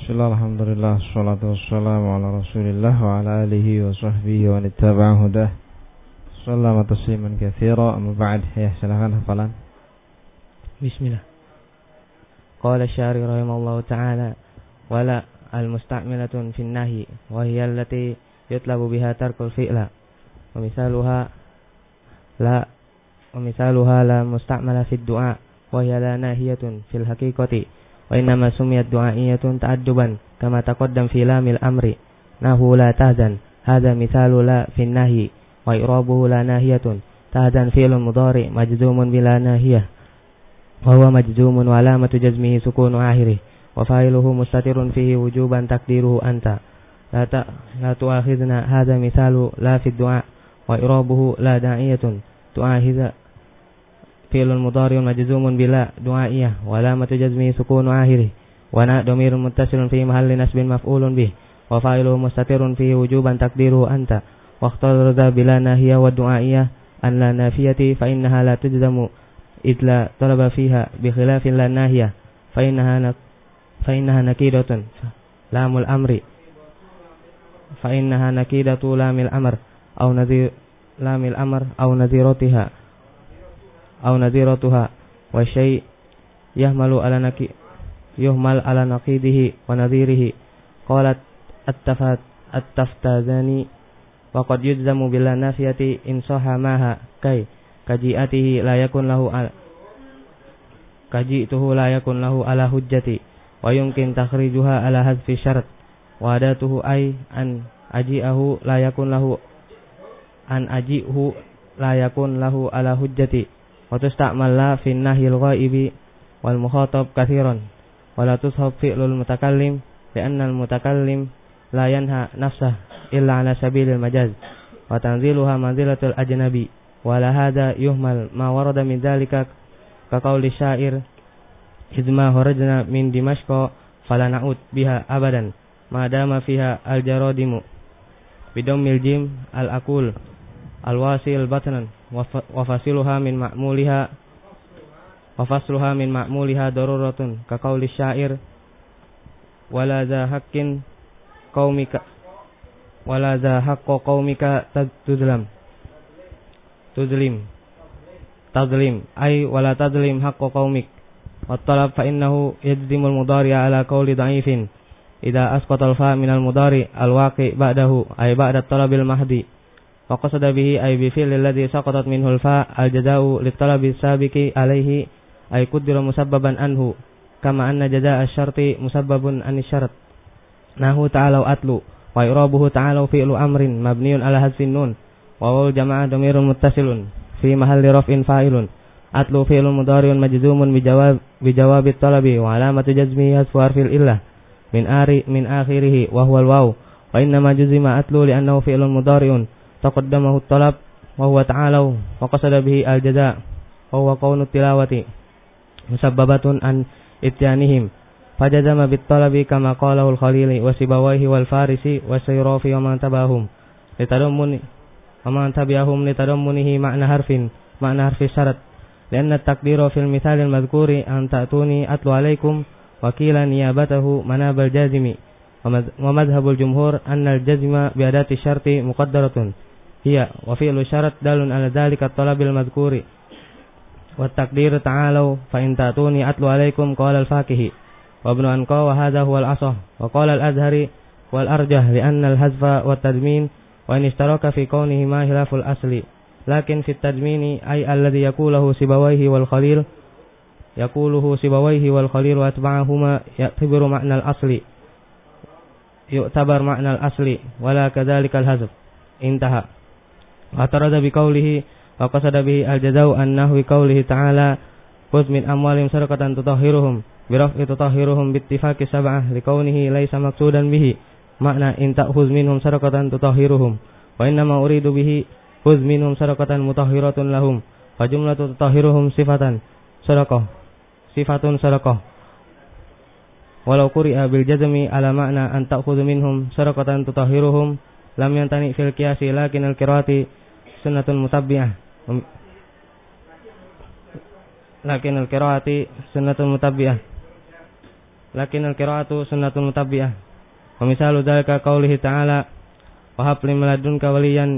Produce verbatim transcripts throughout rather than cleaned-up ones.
Bismillah, alhamdulillah, salatu wassalamu ala rasulillah wa ala alihi wa sahbihi wa nittaba'a hudah. Sallama tasliman katsira, amma ba'd. Ya, silakan hafalan. Bismillah. Qala syari rahimahullahu ta'ala wala al-musta'milatun fin nahi wa hiya allati yutlabu biha tarkul fi'la wa misaluha la wa misaluha la musta'mala fid du'a wa hiya la nahiyatun fil haqiqati wa innama sumiyat du'a'iyatun ta'adduban kama taqaddam fi lamil amri nahu la tahzan hadha mithalu la fin nahi wa i'rabuhu la nahiyatun tahzan fi'lun mudhari majzumun bila nahiyah wa huwa majzumun wa alamatu jazmihi sukunu akhirih wa fa'iluhu mustatirun fihi wujuban takdiruhu anta la ta la tu'akhidna hadha mithalu la fid du'a wa i'rabuhu la da'iyatun tu'akhidha fi'lun mudhari'un majzumun bila du'a'iyah wa alamatu jazmihi sukunu akhirih wa na dhamirun muttasilun fi mahalli nasbin maf'ulun bih wa fa'iluhu mustatirun fihi wujuban takdiruhu anta wa ikhtarada bila nahiyah wa du'a'iyah an la nafiyati fa innaha la tujzamu idla talaba fiha bi khilafin la nahiyah fa innaha fa innaha nakidatun lamul amri fa innaha nakidatu lamil amr aw nadhir lamil amr aw nadhiratiha aw nadhiratuha wa syai' yahmalu ala naki yuhmal ala naqidihi wa nadhirihi qalat attafat attaftazani wa qad yujzamu bila nafiyati in sahha maha kai kaji'atihi la yakun lahu al kaji'tuhu la yakun lahu ala hujjati wa yumkin takhrijuha ala hadfi syarat wa adatuhu ay an aji'ahu la yakun lahu an aji'hu la yakun lahu ala hujjati wa tusta'mal la fi nahyil ghaibi wal mukhatab kathiran wa la tushab fi'lul mutakallim li'anna al mutakallim la yanha nafsah illa ala sabilil majaz wa tanziluha manzilatul ajnabi wa la hadha yuhmal ma warada min dhalika ka qawli syair idma kharajna min dimashqa fala na'ud biha abadan ma dama fiha al jaradimu bidammil jim al aqul al wasil batnan wa fasiluha min ma'muliha wa fasluha min ma'muliha daruratun ka qauli syair wala za haqqin qaumika wala za haqqo qaumika tadlam tudlim tadlim ay wala tadlim haqqo qaumik wa talab fa innahu yajzimul mudari'a ala qauli dha'ifin idza asqata al fa min al mudari al waqi ba'dahu ay ba'da talabil mahdi wa qasada bihi ay bi fi'li alladhi saqatat minhu al-fa al-jazaa'u lit-talabi as-sabiqi alayhi ay qaddara musabbaban anhu kama anna jazaa'a asy-syarti musabbabun an-syart nahu ta'ala atlu wa i'rabuhu ta'ala fi'lu amrin mabniun ala hadfin nun wa wal jama'ah dhamirun muttasilun fi mahalli raf'in fa'ilun atlu fi'lun mudhari'un majzumun bi jawab bi jawabi at-talabi wa alamatu jazmihi hasfu harfil illah min ari min akhirih wa huwa al-waw wa inna ma juzima atlu li'annahu fi'lun mudhari'un taqaddamahu at-talab wa huwa ta'ala wa qasada bihi al-jazaa' wa huwa qawnu tilawati musabbabatun an ityanihim fajazama bit-talabi kama qalahu al-khalili wa sibawayhi wal farisi wa sayrafi wa man tabahum litadammuni wa man tabi'ahum litadammunihi ma'na harfin ma'na harfi syarat lianna at-taqdira fil mithal al-madhkuri an ta'tuni atlu alaykum wa qila niyabatahu manabal jazimi wa madhhabul jumhur anna al-jazma bi adati syarti muqaddaratun hiya wa fi'lu syarat dalun ala dhalika at-talabil madhkuri wa taqdir ta'alu fa in ta'tuni atlu alaikum qala al-faqihi wa ibn anqa wa hadha huwa al-asah wa qala al-azhari wal arjah li anna al-hazfa wa tadmin wa in ishtaraka fi kawnihi ma khilaful asli lakin fi at-tadmini ay alladhi yaquluhu sibawayhi wal khalil yaquluhu sibawayhi wal khalil wa atba'ahuma ya'tabiru ma'na al-asli yu'tabar ma'na al-asli wala kadhalika al-hazf intaha atarada bi qawlihi wa qasada bihi al-jazaa'u an nahwi qawlihi ta'ala khudh min amwalihim sadaqatan tutahhiruhum bi raf'i tutahhiruhum bi ittifaqi sab'ah li qawlihi laysa maqsudan bihi makna in ta'khudh minhum sadaqatan tutahhiruhum wa inna ma uridu bihi khudh minhum sadaqatan mutahhiratun lahum fa jumlatu tutahhiruhum sifatan sadaqah sifatun sadaqah walau quri'a bil jazmi ala makna an ta'khudh minhum sadaqatan tutahhiruhum lam yantani fil qiyasi lakin al-qiraati sunnatun mutabbi'ah lakin al-qiraati sunnatun mutabbi'ah lakin al-qira'atu sunnatun mutabi'ah. Wa misalu dzalika qaulihi ta'ala wa hab min ladunka waliyan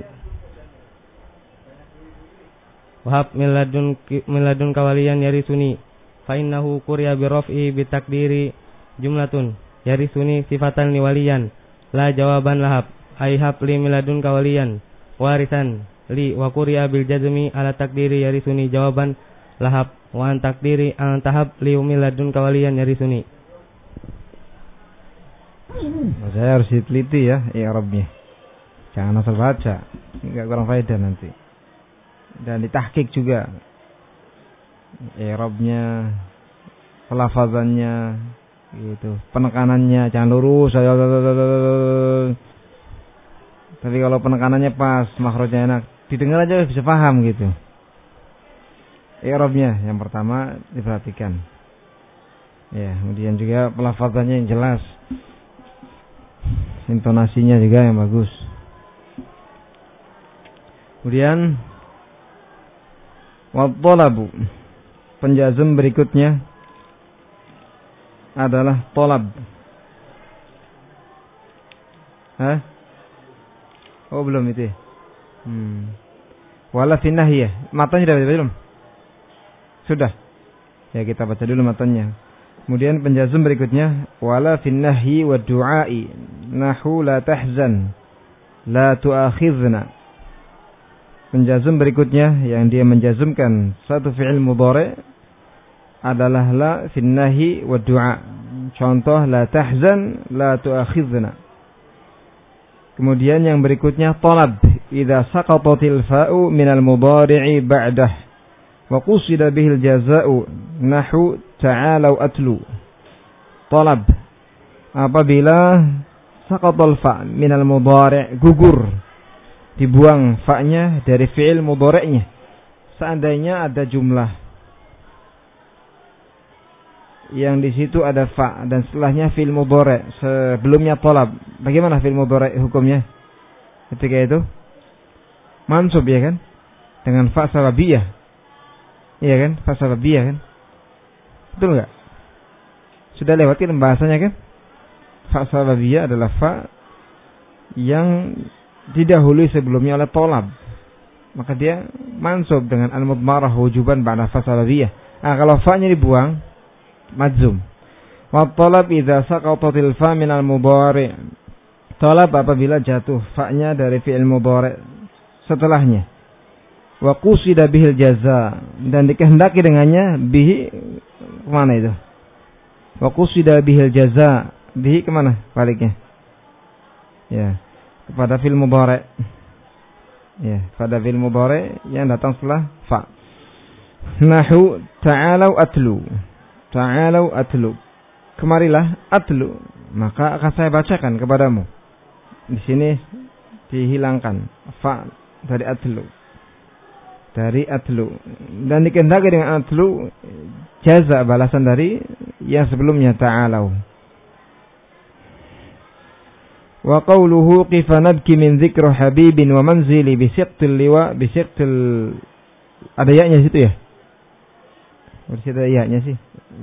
wa hab min ladun min ladunka waliyan yarisuni fa innahu quriya bi raf'i bi takdiri jumlatun yarisuni sifatan li waliyan la jawaban lahab ay hab li min ladunka waliyan warisan li wa quriya bil jazmi ala takdiri yarisuni jawaban lahab wa an takdiri an tahab li min ladunka waliyan yarisuni. Saya harus diteliti ya i'rabnya. Jangan asal baca, enggak kurang faedah nanti. Dan ditahqiq juga. I'rabnya, pelafazannya gitu, penekanannya jangan lurus. Tapi kalau penekanannya pas, makhrajnya enak, didengar aja bisa paham gitu. I'rabnya yang pertama diperhatikan. Ya, kemudian juga pelafazannya yang jelas. Intonasinya juga yang bagus. Kemudian wa talabu, penjazm berikutnya adalah talab. Hah? Oh belum itu. Hmm. Wala fi nahyah. Matanya sudah belum? Sudah. Ya kita baca dulu matanya. Kemudian penjazm berikutnya wala fin nahyi wa du'ai nahu la tahzan la tu'akhidhna. Penjazm berikutnya yang dia menjazmkan satu fi'il mudhari' adalah la fin nahyi wa du'a. Contoh la tahzan la tu'akhidhna. Kemudian yang berikutnya talab idza saqatatil fa'u minal mudhari'i ba'dah wa qusida bihil jaza'u nahu ta'alau atlu. Talab apabila saqatal fa' minal mudhari' gugur, dibuang fa-nya dari fi'il mudhari'nya. Seandainya ada jumlah yang di situ ada fa dan setelahnya fi'il mudhari', sebelumnya talab, bagaimana fi'il mudhari' hukumnya ketika itu? Mansub ya kan? Dengan fa sababiyah. Iya kan? Fa sababiyah kan? Betul enggak? Sudah lewat kan bahasanya kan? Fa sababiyah adalah fa yang didahului sebelumnya oleh talab. Maka dia mansub dengan al-mudmarah wujuban ba'da fa sababiyah. Nah, kalau fa-nya dibuang, madzum. Wa talab idza saqatatil fa min al-mudhari'. Talab apabila jatuh fa-nya dari fi'il mudhari' setelahnya. Wa qusida bihil jaza, dan dikehendaki dengannya bihi kemana itu? Wa qusida bihil jaza, bihi kemana baliknya? Ya, kepada fi'il mudhari'. Ya, pada fi'il mudhari' yang datang setelah fa. Nahu ta'alau atlu. Ta'alau atlu. Kemarilah atlu, maka akan saya bacakan kepadamu. Di sini dihilangkan fa dari atlu. Dari atlu, dan dikehendaki dengan atlu jaza, balasan dari yang sebelumnya ta'alau. Wa qawluhu qifa nabki min dzikri habibin wa manzili bi siqtil liwa bi siqtil, ada ya-nya situ ya? Di situ ada ya-nya sih.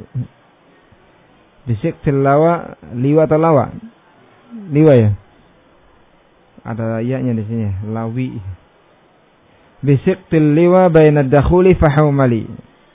Bi siqtil lawa, liwa atau lawa? Liwa ya? Ada ya-nya di sini, lawi. Bi siqtil liwa baina ad-dakhuli fa hawmali.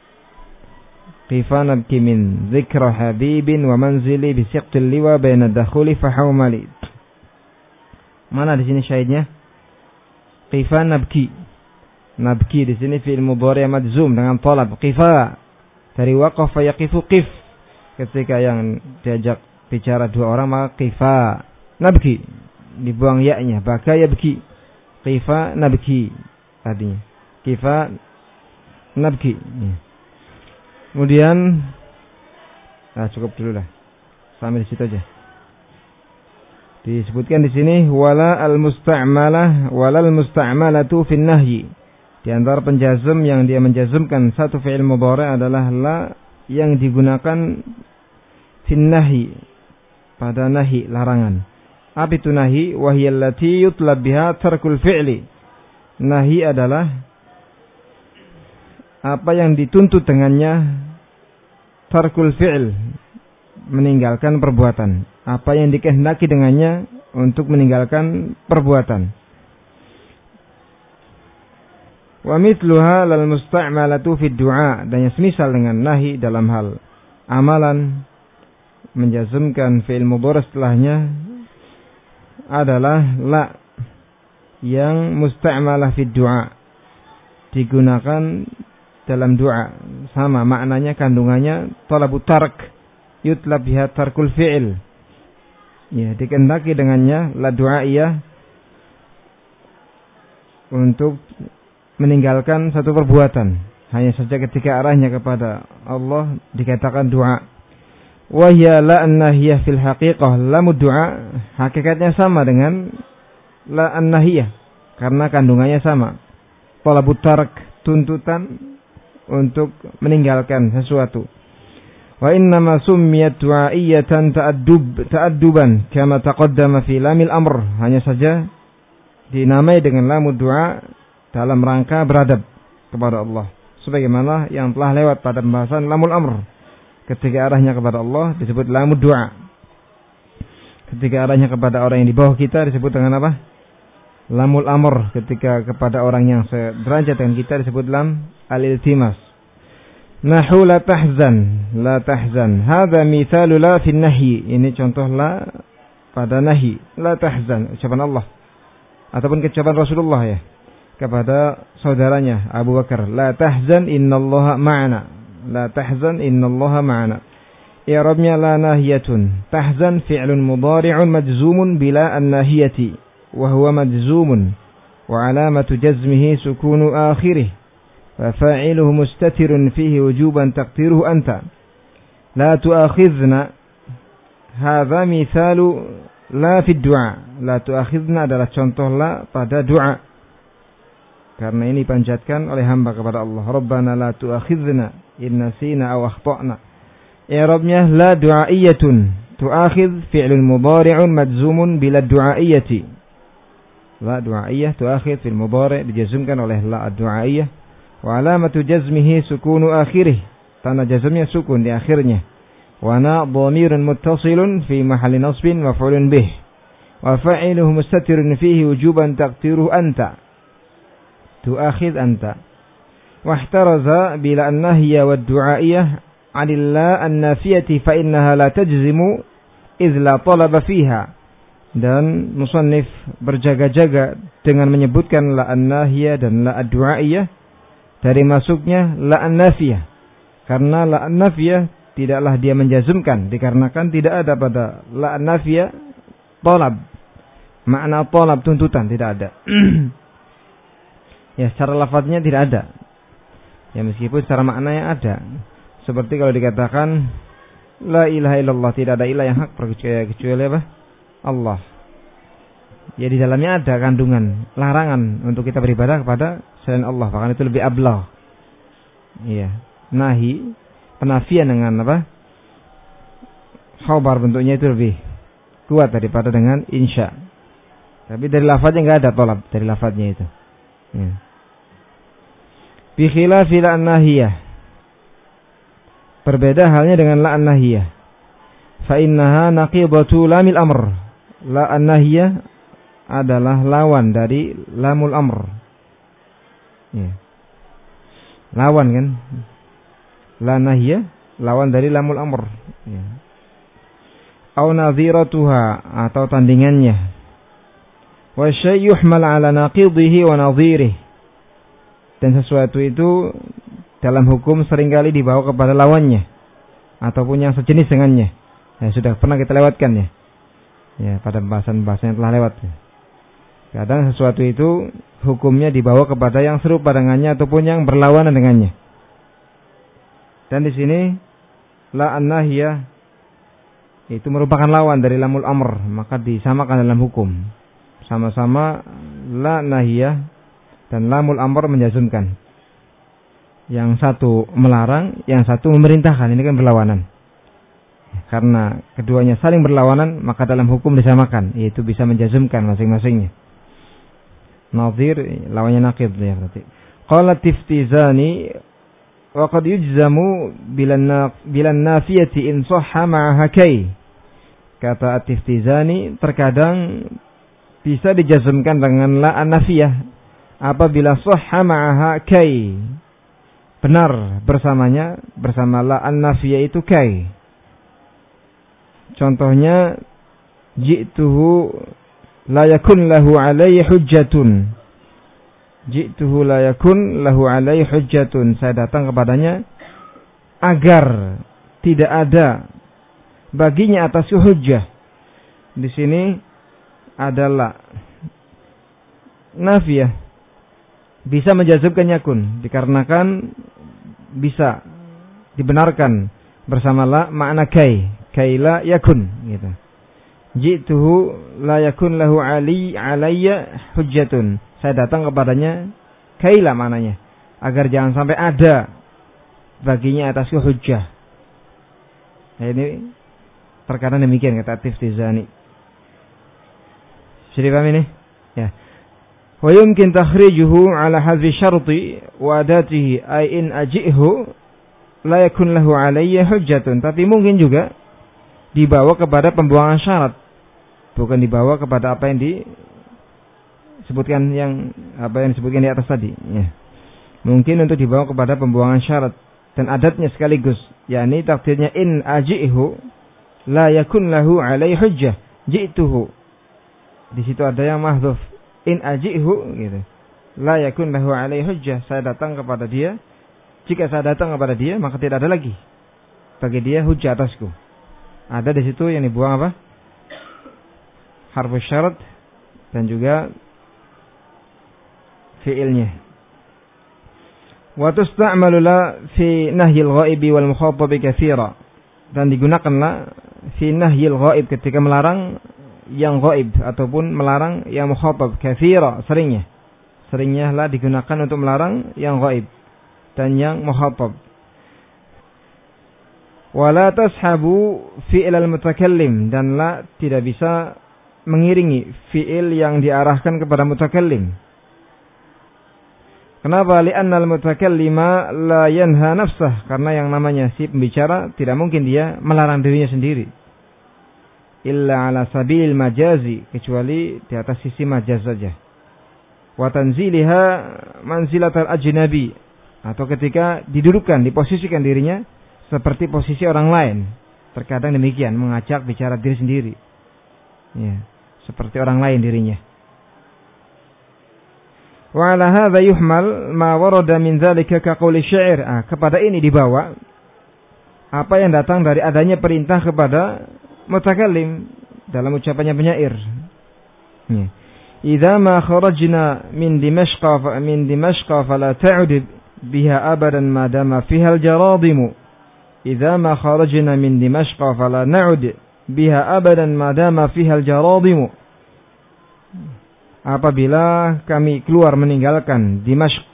Qifa nabki min dzikri habibin wa manzili bi siqtil liwa baina ad-dakhuli fa hawmali. Mana di sini syahidnya? Qifa nabki. Nabki di sini fi'il mudhari' madzum dengan talab. Qifa dari waqafa yaqifu qif. Ketika yang diajak bicara dua orang maka qifa nabki, dibuang ya-nya, baka yabki. Qifa nabki tadinya. Qifa nabki. Kemudian nah cukup dulu lah. Sampai di situ aja. Disebutkan di sini wala al-musta'malah wala al-musta'malatu fi nahyi. Di antara penjazm yang dia menjazmkan satu fi'il mudhari' adalah la yang digunakan fi nahyi, pada nahi, larangan. Apa itu nahi? Wa hiya allati yutlab biha tarkul fi'li. Nahi adalah apa yang dituntut dengannya tarkul fi'il, meninggalkan perbuatan. Apa yang dikehendaki dengannya untuk meninggalkan perbuatan. Wa mithluha lal musta'malatu fid du'a, dan yang semisal dengan nahi dalam hal amalan menjazmkan fi'il mudhari' setelahnya adalah la yang musta'malah fid du'a, digunakan dalam doa, sama maknanya, kandungannya talabu tark, yutlab biha tarkul fi'il. Ya, dikehendaki dengannya la du'aiyah untuk meninggalkan satu perbuatan. Hanya saja ketika arahnya kepada Allah dikatakan doa. Wa hiya la an-nahiyah fil haqiqah, lamu du'a hakikatnya sama dengan la an-nahiyah karena kandungannya sama. Talabu tark, tuntutan untuk meninggalkan sesuatu. Wa innama summiyat du'aiyatan ta'addub ta'adduban kama taqaddama fi lamil amr, hanya saja dinamai dengan lamu du'a dalam rangka beradab kepada Allah, sebagaimana yang telah lewat pada pembahasan lamul amr. Ketika arahnya kepada Allah disebut lamu du'a. Ketika arahnya kepada orang yang di bawah kita disebut dengan apa? Lamul amr. Ketika kepada orang yang sederajat dengan kita disebut lam al-iltimas. Nahu la tahzan, la tahzan. Hadza mithalu la fi nahyi. Ini contoh la pada nahi. La tahzan, ucapan Allah ataupun ucapan Rasulullah ya kepada saudaranya Abu Bakar. La tahzan innallaha ma'ana. La tahzan innallaha ma'ana. I'rabnya la nahiyatun. Tahzan fi'lun mudhari'un majzumun bila an-nahiyati wa huwa majzumun wa alamatu jazmihi sukunu akhirih. ففاعله مستتر فيه وجوبا تقديره أنت لا تؤاخذنا. هذا مثال لا في الدعاء. لا تؤاخذنا adalah contoh la pada doa, karena ini dipanjatkan oleh hamba kepada Allah. Rabbana la tu'akhidhna in nasina aw akhtana. I'rabnya la du'aiyatun. Tu'akhidh fi'lun mudhari'un majzumun bila du'aiyati. La du'aiyah tu'akhidh fil mudhari' dijazmkan oleh la du'aiyah. Wa alamatu jazmihi sukunu akhirih, tanda jazmnya sukun di akhirnya. Wa na dhamirun muttasilun fi mahalli nasbin maf'ulun bih. Wa fa'iluhu mustatirun fihi wujuban taqdiruhu anta. Tu'akhidh anta. Wa ihtaraza bila an-nahya wa ad-du'aiyah 'anil la an-nafiyati fa innaha la tajzimu idh la talaba fiha. Dan musannif berjaga-jaga dengan menyebutkan la an-nahya dan la ad-du'aiyah dari masuknya la an-nafiyah, karena la an-nafiyah tidaklah dia menjazmkan dikarenakan tidak ada pada la an-nafiyah talab, makna talab tuntutan tidak ada. Ya, secara lafadznya tidak ada ya, meskipun secara maknanya ada, seperti kalau dikatakan la ilaha illallah, tidak ada ilah yang hak kecuali apa? Allah. Ya, di dalamnya ada kandungan larangan untuk kita beribadah kepada selain Allah, bahkan itu lebih ablagh. Iya, nahi, penafian dengan apa? Khabar bentuknya itu lebih kuat daripada dengan insya. Tapi dari lafadznya enggak ada tolab dari lafadznya itu. Ya. Bi khilafi la nahiyah. Berbeda halnya dengan la nahiyah. Fa innaha naqidatu lamil amr. La nahiyah adalah lawan dari lamul amr. Ya. Lawan kan? La nahiyah lawan dari lamul amr. Ya. Au nadhiratuha atau tandingannya. Wa syai' yuhmal ala naqidhihi wa nadhirihi. Dan sesuatu itu dalam hukum seringkali dibawa kepada lawannya ataupun yang sejenis dengannya. Ya, sudah pernah kita lewatkan ya. Ya, pada pembahasan-pembahasan yang telah lewat. Ya. Kadang sesuatu itu hukumnya dibawa kepada yang serupa dengannya ataupun yang berlawanan dengannya. Dan di sini la an-nahiyah itu merupakan lawan dari lamul amr, maka disamakan dalam hukum. Sama-sama la nahiyah dan lamul amr menjazmkan. Yang satu melarang, yang satu memerintahkan. Ini kan berlawanan. Karena keduanya saling berlawanan, maka dalam hukum disamakan, yaitu bisa menjazmkan masing-masingnya. Nadhir lawannya naqid ya berarti. Qala Tiftizani wa qad yujzamu bilan nafiyati in sahha ma'aha kay. Kata At-Tiftizani, terkadang bisa dijazmkan dengan la an-nafiyah apabila sahha ma'aha kay. Benar bersamanya, bersama la an-nafiyah itu kay. Contohnya, ji'tuhu la yakun lahu alayhi hujjatun. Ji'tuhu la yakun lahu alayhi hujjatun. Saya datang kepadanya agar tidak ada baginya atas hujjah. Di sini adalah nafiyah, bisa menjazmkan yakun dikarenakan bisa dibenarkan bersama la makna kai, kai la yakun gitu. Ji'tuhu la yakun lahu ali alayya hujjatun. Saya datang kepadanya kai la maknanya, agar jangan sampai ada baginya atasku hujjah. Nah, ini terkadang demikian kata At-Tiftizani. Jadi paham ini? Ya. Wa yumkin takhrijuhu ala hadhi syarti wa adatihi ay in aji'hu la yakun lahu alayya hujjatun. Tapi mungkin juga dibawa kepada pembuangan syarat, bukan dibawa kepada apa yang disebutkan yang apa yang disebutkan di atas tadi. Ya. Mungkin untuk dibawa kepada pembuangan syarat dan adatnya sekaligus, yakni takdirnya in aji'hu la yakun lahu alayhi hujjah ji'tuhu. Di situ ada yang mahdzuf in aji'hu gitu. La yakun lahu alayhi hujjah. Saya datang kepada dia. Jika saya datang kepada dia, maka tidak ada lagi bagi dia hujjah atasku. Ada di situ yang dibuang apa? Harfu syarat dan juga fi'ilnya. Wa tusta'malu la fi nahyil ghaibi wal mukhatabi katsira. Dan digunakanlah fi nahyil ghaib ketika melarang yang ghaib ataupun melarang yang mukhatab, katsira, seringnya. Seringnya lah digunakan untuk melarang yang ghaib dan yang mukhatab. Wala tashabu fi'il al-mutakallim, dan la tidak bisa mengiringi fi'il yang diarahkan kepada mutakallim. Kenapa? Li'anna al-mutakallima la yanha nafsah, karena yang namanya si pembicara tidak mungkin dia melarang dirinya sendiri. Illa ala sabil majazi, kecuali di atas sisi majaz saja. Wa tanziliha manzilatal ajnabi, atau ketika didudukkan, diposisikan dirinya seperti posisi orang lain. Terkadang demikian, mengajak bicara diri sendiri. Ya, seperti orang lain dirinya. Wa ala hadza yuhmal ma warada min dzalika ka qouli syair. Ah, kepada ini dibawa apa yang datang dari adanya perintah kepada mutakallim dalam ucapannya penyair. Ya. Idza ma kharajna min Dimashq min Dimashq fala ta'ud biha abadan ma dama fiha al-jaradim. Idza ma kharajna min Dimashq fala na'ud biha abadan ma dama fiha al-jaradim. Apabila kami keluar meninggalkan Dimashq,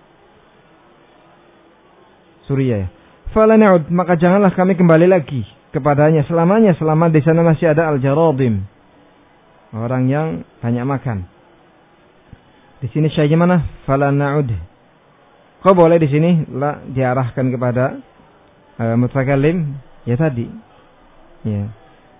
Suriah, fala na'ud, maka janganlah kami kembali lagi kepadanya selamanya, selama di sana masih ada al-jaradim, orang yang banyak makan. Di sini syai'nya mana? Fala na'ud. Kau boleh di sini la diarahkan kepada uh, mutakallim ya tadi. Ya.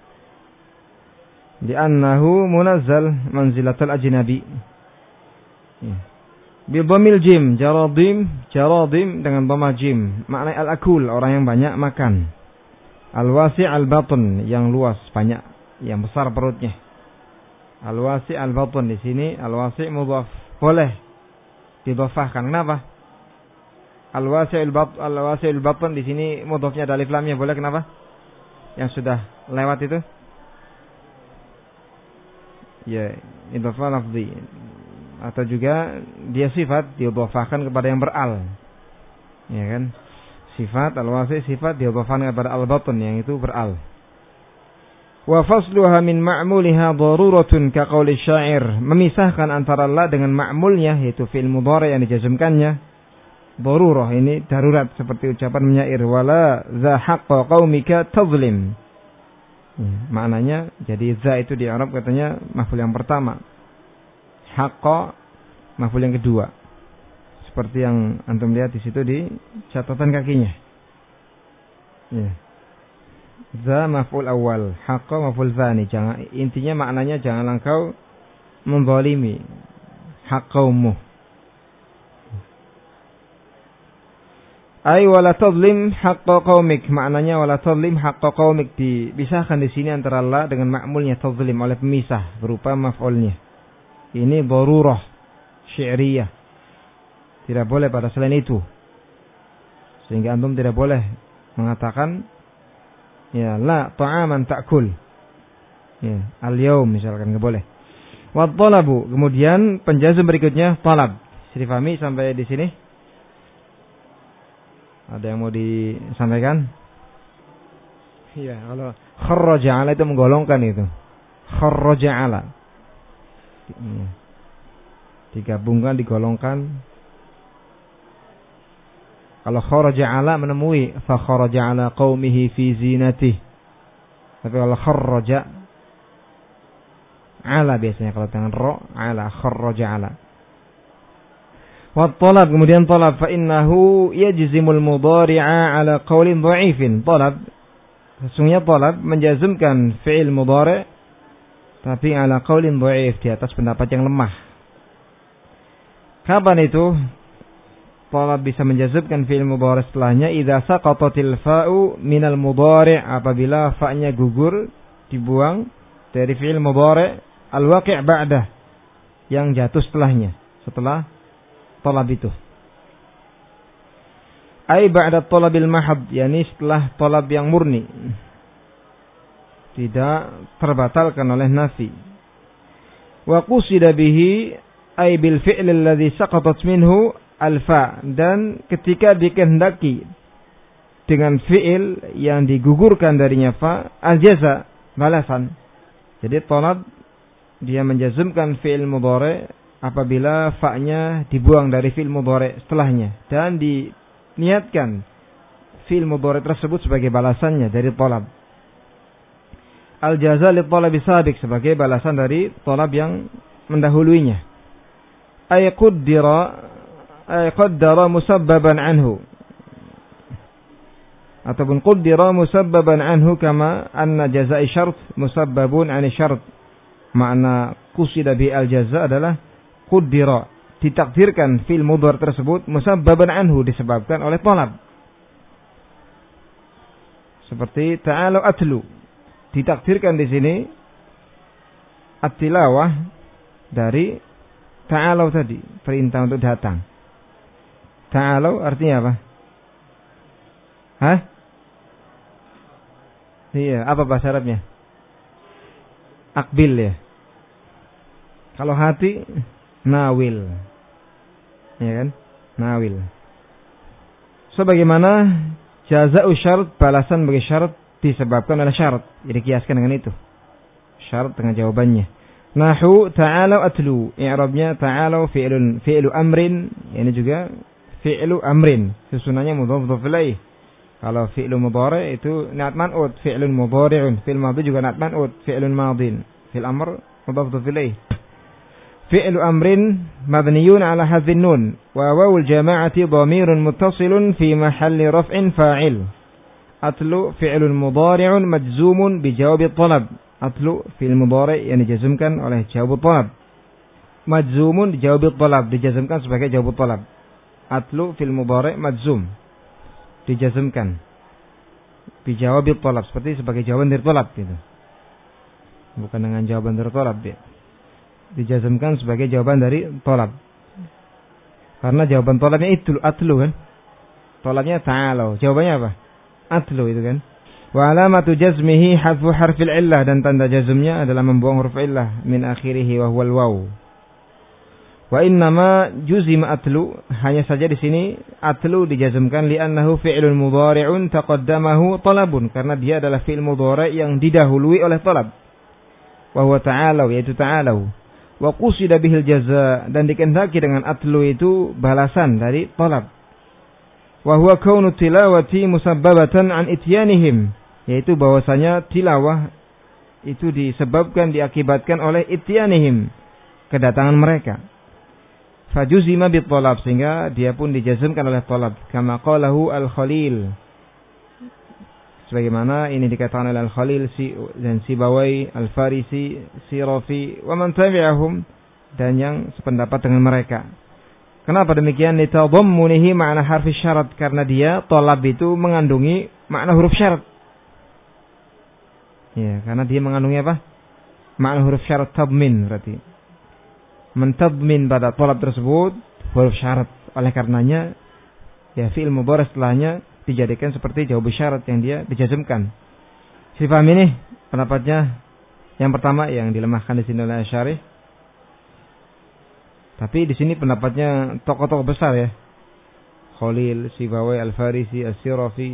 Li'annahu munazzal manzilatal ajnabi. Ya. Bi dhamil jim, jaradim, jaradim dengan dhamma jim, maknanya al-akul, orang yang banyak makan. Al-wasi' al-batn, yang luas, banyak, yang besar perutnya. Al-wasi' al-batn, di sini al-wasi' mudhaf, boleh didhafahkan. Kenapa? Al-wasi' al-batn, al-wasi' al-batn di sini mudhafnya ada alif lamnya, boleh kenapa? Yang sudah lewat itu? Ya, idhafah lafzi. Atau juga dia sifat didhafahkan kepada yang beral. Ya kan? Sifat al-wasi' sifat didhafahkan kepada al-batn yang itu beral. Wa fasluha min ma'muliha daruratun ka qauli syair. Memisahkan antara la dengan ma'mulnya, yaitu fi'il mudhari' yang dijazmkannya. Darurah ini darurat, seperti ucapan penyair, wala za haqqa qaumika tazlim. Ya, maknanya jadi za itu di Arab katanya maf'ul yang pertama. Haqqa maf'ul yang kedua. seperti yang antum lihat di situ di catatan kakinya. Ya. Za maf'ul awal, haqqa maf'ul tsani. Jangan, intinya maknanya janganlah engkau menzalimi hak kaummu. Ai wala tadlim haqqa qaumik, maknanya wala tadlim haqqa qaumik, dipisahkan di sini antara la dengan ma'mulnya tadlim oleh pemisah berupa maf'ulnya. Ini darurah syi'riyah. Tidak boleh pada selain itu. Sehingga antum tidak boleh mengatakan ya la ta'aman ta'kul. Ya, al-yaum misalkan enggak boleh. Wa talabu, kemudian penjazm berikutnya talab. Bisa difahami sampai di sini? Ada yang mau disampaikan? Iya, kalau kharraja ala itu menggolongkan itu. Kharraja ala. Digabungkan, digolongkan. Kalau kharaja ala menemui, fa kharaja ala qaumihi fi zinatihi. Tapi kalau kharraja ala biasanya kalau dengan ro, ala kharraja ala. Wa talab, kemudian talab, fa innahu yajzimul mudhari'a ala qaulin dha'ifin. Talab, sesungguhnya talab menjazmkan fi'il mudhari' tapi ala qaulin dha'if, di atas pendapat yang lemah. Kapan itu talab bisa menjazmkan fi'il mudhari' setelahnya? Idza saqatatil fa'u minal mudhari', apabila fa'nya gugur, dibuang dari fi'il mudhari' al-waqi' ba'dah, yang jatuh setelahnya, setelah talab itu. Ai ba'da talabil mahad, yakni setelah talab yang murni, tidak terbatalkan oleh nafi. Wa qusida bihi ai bil fi'l alladhi saqatat minhu alfa, dan ketika dikehendaki dengan fi'il yang digugurkan darinya fa, al-jaza, balasan. Jadi talab dia menjazmkan fi'il mudhari' apabila fa'nya dibuang dari fi'il mudhari' setelahnya dan diniatkan fi'il mudhari' tersebut sebagai balasannya dari talab. Al-jaza li talabi sabiq, sebagai balasan dari talab yang mendahuluinya. Ay qaddara ay qaddara musabbaban anhu, ataupun qaddara musabbaban anhu kama anna jazaa'i syart musabbabun 'ani syart. Makna qusida bi al-jaza adalah qaddara, ditakdirkan fi'il mudhari' tersebut musabbaban anhu, disebabkan oleh talab. Seperti ta'alu atlu, ditakdirkan di sini at-tilawah dari ta'alu tadi, perintah untuk datang. Ta'alu artinya apa? Hah? Iya, apa bahasa Arabnya? Akbil ya. Kalau hati, nawil. Ya kan? Nawil. Sebagaimana jaza'u syart, balasan bagi syarat disebabkan oleh syarat. Jadi kiaskan dengan itu. Syarat dengan jawabannya. Nahu ta'alu atlu. I'rabnya ta'alu fi'lun fi'lu amrin. Ini juga fi'lu amrin. Susunannya mudhaf mudhaf ilaih. Kalau fi'lu mudhari' itu na'at man'ud, fi'lun mudhari'un. Fi'l madhi juga na'at man'ud, fi'lun madhin. Fi'l amr mudhaf mudhaf ilaih. Fi'lu amrin mabniyun 'ala hadfin nun wa wawul jama'ati dhamirun muttasilun fi mahalli raf'in fa'il. Atlu fi'lun mudhari'un majzumun bi jawab at-talab. Atlu fi'l mudhari' yang dijazmkan oleh jawab at-talab. Majzumun di jawab at-talab, dijazmkan sebagai jawab at-talab. Atlu fi'l mudhari' majzum, dijazmkan bijawab at-talab, seperti sebagai jawaban dari talab gitu. Bukan dengan jawaban dari talab ya. Dijazmkan sebagai jawaban dari talab. Karena jawaban talabnya itu atlu kan. Talabnya ta'alu. Jawabannya apa? Atlu itu kan. Wa alamatu jazmihi hadfu harfil illah, dan tanda jazmnya adalah membuang huruf illah min akhirih wa huwal waw. Wa innama juzima atlu, hanya saja di sini atlu dijazmkan li'annahu fi'lun mudhari'un taqaddamahu talabun, karena dia adalah fi'il mudhari' yang didahului oleh talab. Wa huwa ta'alu, yaitu ta'alu. Wa qusida bihil jaza, dan dikehendaki dengan atlu itu balasan dari talab. Wa huwa kaunu tilawati musabbabatan an ityanihim, yaitu bahwasanya tilawah itu disebabkan, diakibatkan oleh ityanihim, kedatangan mereka. fajuzima bit talab, sehingga dia pun dijazmkan oleh talab, kama qalahu al-Khalil, sebagaimana ini dikatakan oleh al-Khalil si, dan Sibawai, al-Farisi, Sirafi wa man tabi'ahum, dan yang sependapat dengan mereka. Kenapa demikian? Litadammunihi ma'na harfi syarat, karena dia talab itu mengandungi makna huruf syarat. Ya, karena dia mengandungi apa? Makna huruf syarat, tadmin berarti. Mentadmin pada talab tersebut huruf syarat. Oleh karenanya ya fi'il mudhari setelahnya dijadikan seperti jawab syarat yang dia dijazmkan. Dipaham ini pendapatnya yang pertama yang dilemahkan di sini oleh Asy'ari. Tapi di sini pendapatnya tokoh-tokoh besar ya. Khalil, Sibawai, Al-Farisi, As-Sirafi.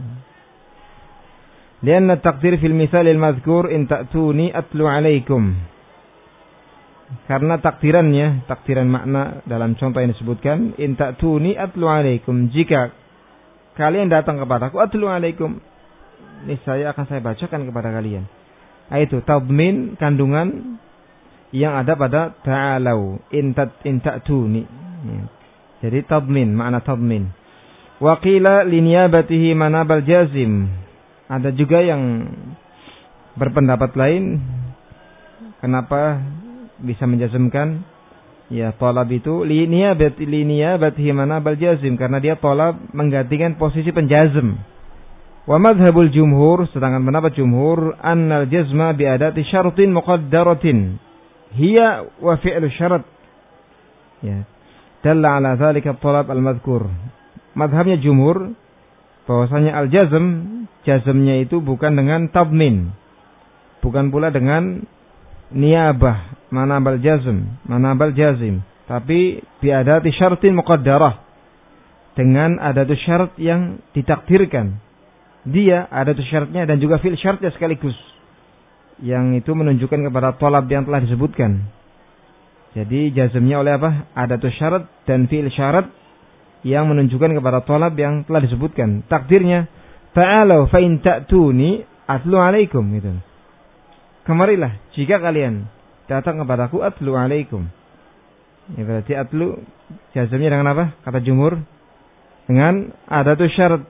Lianna taqdir fil misal al-madhkur in ta'tuni atlu alaikum. Karena takdirannya, takdiran makna dalam contoh yang disebutkan, in ta'tuni atlu alaikum, jika kalian datang kepadaku, atlu alaikum, niscaya akan saya bacakan kepada kalian. Itu tadmin, kandungan yang ada pada ta'alau, in ta'tuni. Jadi tadmin, makna tadmin. Wa qila liniyabatihi manabal jazim. Ada juga yang berpendapat lain, kenapa bisa menjazmkan ya talab itu liniyabati liniyabatihi manabal jazim, karena dia talab menggantikan posisi penjazm. Wa madhhabul jumhur, sedangkan pendapat jumhur, annal jazma bi adati syartin muqaddaratin hiya wa fi'lu syarat. Ya. Dalla ala dzalika talab al-madhkur. Madhabnya jumhur bahwasanya al-jazm, jazmnya itu bukan dengan tadmin, bukan pula dengan niyabah, manabal jazm, manabal jazim, tapi bi adati syartin muqaddarah, dengan adatu syarat yang ditakdirkan. Dia adatu syaratnya dan juga fi'il syaratnya sekaligus, yang itu menunjukkan kepada talab yang telah disebutkan. Jadi jazmnya oleh apa? Adatu syarat dan fi'il syarat yang menunjukkan kepada talab yang telah disebutkan. Takdirnya ta'alau fa in ta'tuni atlu alaikum, gitu. Kemarilah jika kalian datang kepadaku, atlu alaikum. Ya, berarti atlu jazmnya dengan apa? Kata jumhur dengan adatu syarat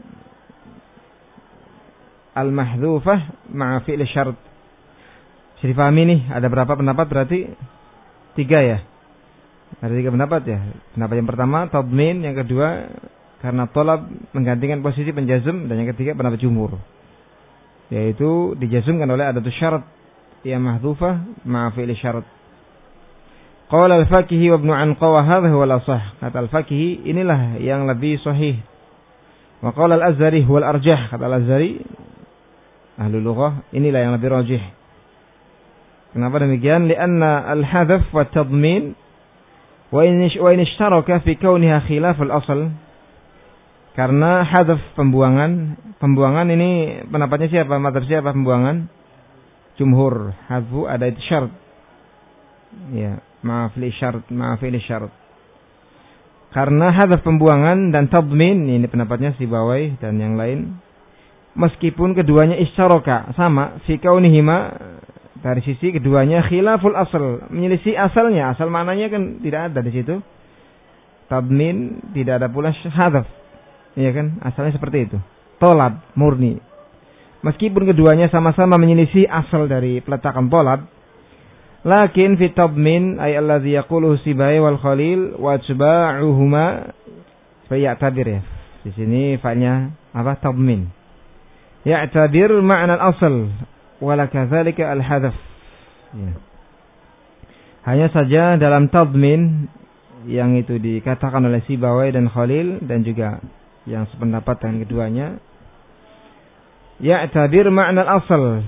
al-mahdhufah ma'a fi'il syarat. Bisa dipahami nih, ada berapa pendapat berarti? Tiga ya. Ada tiga pendapat ya. Pendapat yang pertama tadmin, yang kedua karena talab menggantikan posisi penjazm, dan yang ketiga pendapat jumhur, yaitu dijazmkan oleh adatu syarat yang mahdhufah ma'a fi'il syarat. Qala al-Fakihi wa Ibnu Anqa wa hadha huwa al-ashah. Kata al-Fakihi, inilah yang lebih sahih. Wa qala al-Azhari huwa al-arjah. Kata al-Azhari, ahli lughah, inilah yang lebih rajih. Kenapa demikian? Lianna al-hadaf wa tadmin wa in ishtaraka fi kauniha khilaf al-asl. Karena hadaf, pembuangan, pembuangan ini pendapatnya siapa? Madhab siapa pembuangan? Jumhur. Hadfu ada itu syarat. Ya, maaf li syarat, maaf li syarat. Karena hadaf pembuangan dan tadmin, ini pendapatnya Sibawai dan yang lain, meskipun keduanya isyaroka, sama, fi kaunihima, dari sisi keduanya khilaful asal, menyelisih asalnya. Asal maknanya kan tidak ada di situ. Tadmin tidak ada pula hadaf. Iya kan? Asalnya seperti itu. Tolab murni. Meskipun keduanya sama-sama menyelisih asal dari peletakan tolab, lakin fi tadmin ay alladhi yaquluhu Sibawai wal Khalil wa atba'uhuma fa ya'tabir ya. Di sini fa'nya apa? Tadmin. Ya'tabir ma'na al-asl wala kadzalika al-hadaf. Ya. Hanya saja dalam tadmin yang itu dikatakan oleh Sibawai dan Khalil dan juga yang sependapat dengan keduanya, ya'tabir ma'na al-asl,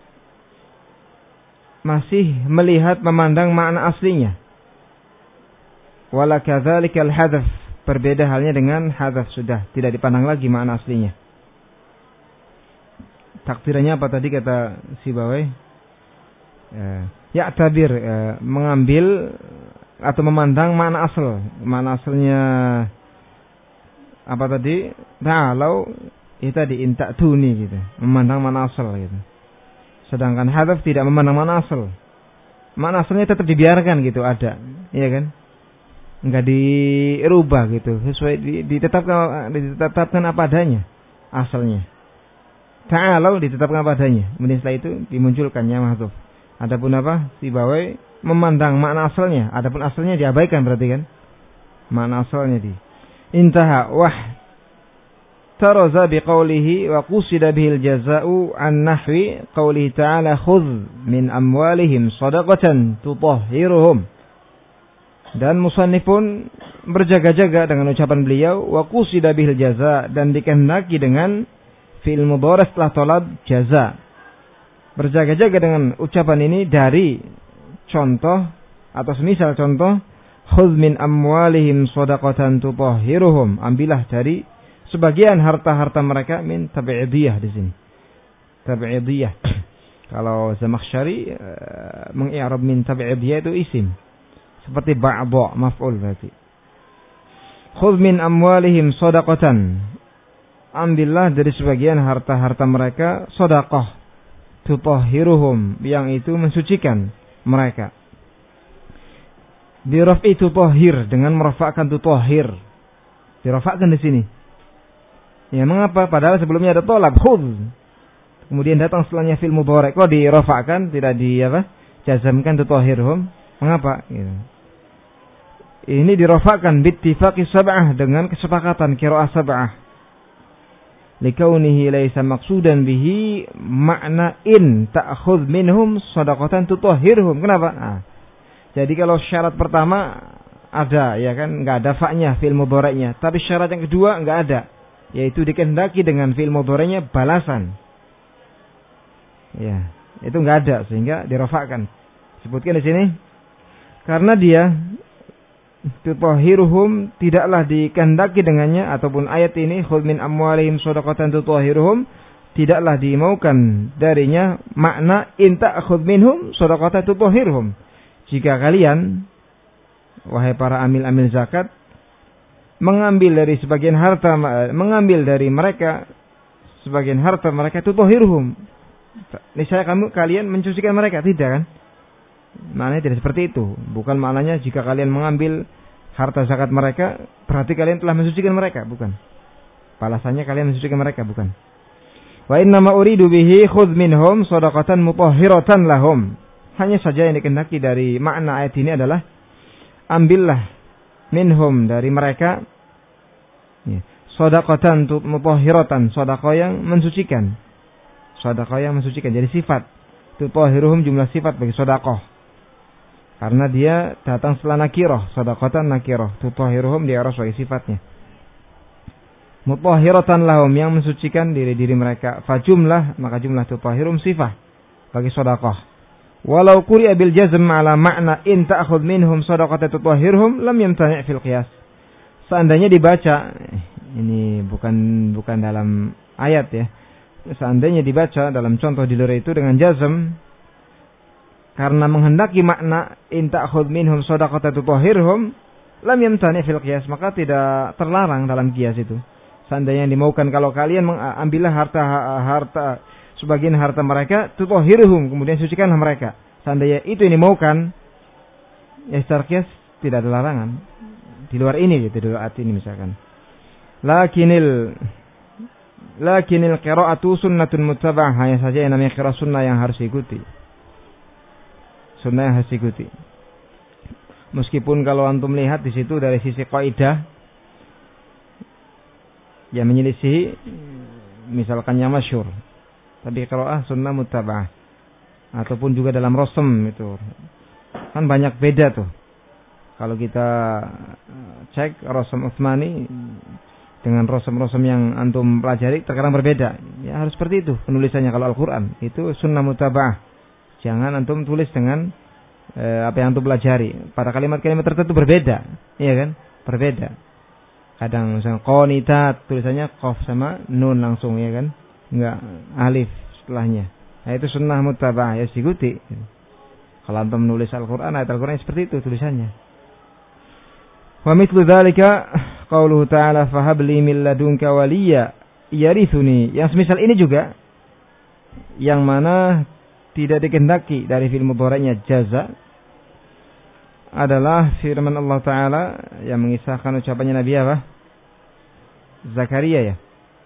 masih melihat memandang makna aslinya. Wala kadzalika al-hadaf, berbeda halnya dengan hadaf, sudah tidak dipandang lagi makna aslinya. Takdirannya apa tadi kata Sibawai? Ya tabir, ya, mengambil atau memandang makna asal. Makna asalnya apa tadi? Ta'alau, itu tadi inta'tuni gitu. Memandang makna asal gitu. Sedangkan hadaf tidak memandang makna asal. Makna asalnya tetap dibiarkan gitu, ada. Iya kan? enggak dirubah gitu, sesuai ditetapkan ditetapkan apa adanya asalnya. Ta'alau ditetapkan apa adanya. Kemudian setelah itu dimunculkan ya mahdzuf. Adapun apa? Sibawai memandang makna asalnya, adapun asalnya diabaikan berarti kan? Makna asalnya di intaha wah taraza biqaulihi wa qusida bihil jazaa'u an nahwi qaulihi ta'ala khudh min amwalihim shadaqatan tutahhiruhum. Dan musannif pun berjaga-jaga dengan ucapan beliau wa qusida bihil jazaa, dan dikehendaki dengan fi'il mudhari' setelah talab jaza. Berjaga-jaga dengan ucapan ini dari contoh atau semisal contoh khudh min amwalihim shadaqatan tutahhiruhum, ambillah dari sebagian harta-harta mereka min tabi'idiyah di sini. Tabi'idiyah. Kalau Zamakhsyari uh, mengi'rab min tabi'idiyah itu isim. Seperti ba'dha maf'ul berarti. Khudh min amwalihim shadaqatan, ambillah dari sebagian harta-harta mereka sedekah tutahhiruhum, yang itu mensucikan mereka. Diraf'i tutahhir, dengan merafa'kan tutahhir. Dirafa'kan di sini. Ya mengapa? Padahal sebelumnya ada tolab khudh. Kemudian datang setelahnya fi'il mudhari'. Kok dirafa'kan, tidak di apa? Jazamkan tutahhiruhum. Mengapa? Gitu. Ini dirafa'kan bittifaqi sab'ah, dengan kesepakatan qiraa'ah sab'ah. Likaunihi laisa maqsudan bihi makna in ta'khudh minhum shadaqatan tutahhiruhum. Kenapa? Nah, jadi kalau syarat pertama ada ya kan, enggak ada fa'nya fi'il mudhari'nya, tapi syarat yang kedua enggak ada, yaitu dikehendaki dengan fi'il mudhari'nya balasan. Ya, itu enggak ada sehingga dirafa'kan. Sebutkan di sini karena dia tutahhiruhum tidaklah dikehendaki dengannya, ataupun ayat ini khudh min amwalihim shadaqatan tutahhiruhum tidaklah dimaukan darinya makna in ta'khudh minhum shadaqatan tutahhiruhum. Jika kalian wahai para amil-amil zakat mengambil dari sebagian harta, mengambil dari mereka sebagian harta mereka tutahhiruhum, niscaya kamu kalian mensucikan mereka, tidak kan? Maknanya tidak seperti itu. Bukan maknanya jika kalian mengambil harta zakat mereka berarti kalian telah mensucikan mereka, bukan. Balasannya kalian mensucikan mereka, bukan. Wa inna ma uridu bihi khudh minhum shadaqatan mutahhiratan lahum. Hanya saja yang dikehendaki dari makna ayat ini adalah ambillah minhum dari mereka shadaqatan mutahhiratan, sedekah yang mensucikan. Sedekah yang mensucikan jadi sifat. Tutahhiruhum jumlah sifat bagi sedekah. Karena dia datang setelah nakirah, shadaqatan nakirah, tutahhiruhum dia harus sebagai sifatnya. Mutahhiratan lahum, yang mensucikan diri-diri mereka. Fa jumlah, maka jumlah tutahhirum sifat bagi sedekah. Walau quri'a bil jazm ala makna in ta'khudh minhum shadaqatan tutahhiruhum lam yamtani' fil qiyas. Seandainya dibaca, ini bukan bukan dalam ayat ya. Seandainya dibaca dalam contoh di luar itu dengan jazm karena menghendaki makna in ta'khudh minhum shadaqatan tutahhiruhum lam yamtani' fil qiyas, maka tidak terlarang dalam qiyas itu. Seandainya dimaukan kalau kalian mengambillah harta harta sebagian harta mereka tutahhiruhum, kemudian sucikanlah mereka. Seandainya itu yang dimaukan, ya secara qiyas tidak ada larangan. Di luar ini gitu, di luar ayat ini misalkan. Lakinil lakinil qira'atu sunnatun muttaba'ah, hanya saja yang namanya qira'ah sunnah yang harus diikuti. Sunnah yang harus diikuti. Meskipun kalau antum lihat di situ dari sisi kaidah yang menyelisih misalkan yang masyhur, tapi qiraah sunnah muttaba'ah ataupun juga dalam rosem itu kan banyak beda tuh. Kalau kita cek rosem Utsmani dengan rosem-rosem yang antum pelajari terkadang berbeda. Ya harus seperti itu penulisannya. Kalau Al-Qur'an itu sunnah muttaba'ah. Jangan antum tulis dengan eh, apa yang antum pelajari. Pada kalimat-kalimat tertentu berbeda, iya kan? Berbeda. Kadang misalnya qanitat tulisannya qaf sama nun langsung, ya kan? Enggak alif setelahnya. Nah, itu sunnah muttaba'ah, ya diikuti. Kalau antum menulis Al-Qur'an, ayat Al-Qur'an seperti itu tulisannya. Wa mithlu dzalika qauluhu ta'ala fahabli min ladunka waliyya yarithuni. Yang semisal ini juga yang mana tidak dikehendaki dari fi'il mudhari'nya jaza, adalah firman Allah Ta'ala yang mengisahkan ucapannya Nabi apa? Zakaria ya?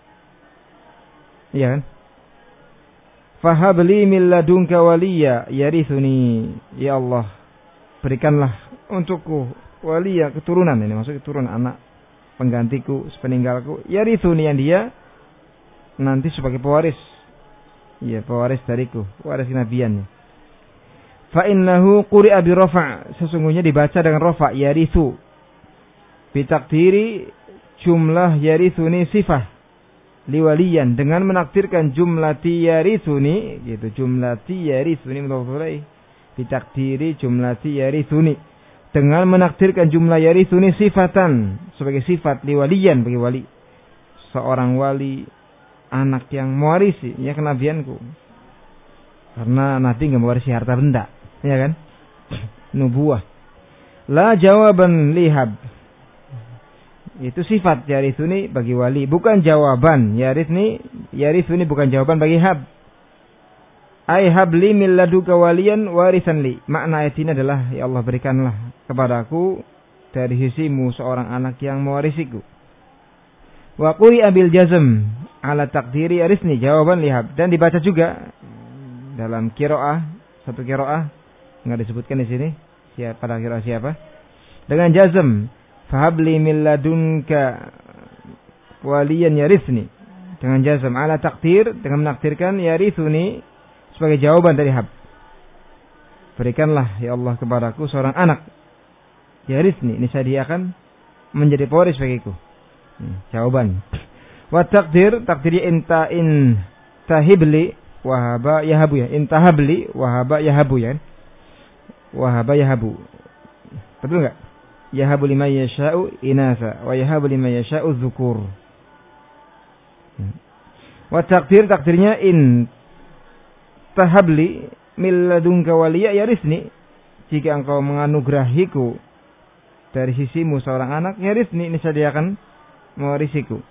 Iya kan? Fahabli min ladunka waliya yarithuni. Ya Allah, berikanlah untukku waliya, keturunan. Ini maksud keturunan, anak penggantiku, sepeninggalku. Yarithuni, yang dia nanti sebagai pewaris. Ya, pewaris dariku, waris kenabiannya. Fa innahu quri'a bi rafa', sesungguhnya dibaca dengan rafa', yarithu. Bi takdiri jumlah yarithuni sifah liwaliyan, dengan menakdirkan jumlati yarithuni, gitu, jumlati yarithuni mudhaf bi takdiri jumlati yarithuni, dengan menakdirkan jumlah yarithuni sifatan, sebagai sifat liwaliyan, bagi wali, seorang wali, anak yang mewarisi ya kenabianku. Karena nabi enggak mewarisi harta benda, ya kan? Nubuah. La jawaban lihab, itu sifat yarithuni bagi wali, bukan jawaban. Yarithni, yarithuni bukan jawaban bagi hab. Ai habli min laduka waliyan warisan li. Makna ayat ini adalah, ya Allah, berikanlah kepadaku dari sisimu seorang anak yang mewarisiku. Wa quri'a bil jazm ala taqdiri yarisni jawaban lihab, dan dibaca juga dalam qiraah, satu qiraah enggak disebutkan di sini siapa, pada qiraah siapa, dengan jazm, fahabli min ladunka waliyan yarisni, dengan jazm ala taqdir, dengan menakdirkan yarithuni sebagai jawaban dari hab. Berikanlah ya Allah kepadaku seorang anak yarisni, ini saya dia akan menjadi pewaris bagiku. Jawaban. Wa takdir, takdirnya inta in tahibli wahaba yahabu ya. Intahabli wahaba yahabu ya. Wahaba yahabu. Betul enggak? Yahabu liman yasha'u inasa wa yahabu liman yasha'u dzukur. Wa takdir, takdirnya in tahabli min ladunka waliya yarisni, jika engkau menganugerahiku dari sisimu seorang anak, yarisni, ini saya akan mewarisiku.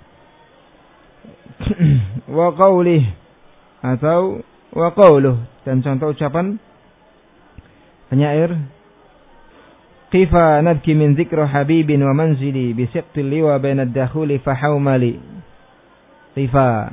Wa qawlih, atau wa qawluh, dan contoh ucapan penyair, qifa nabki min dzikra habibin wa manzili bi siqtil liwa baina ad-dakhuli fa haumali. Qifa,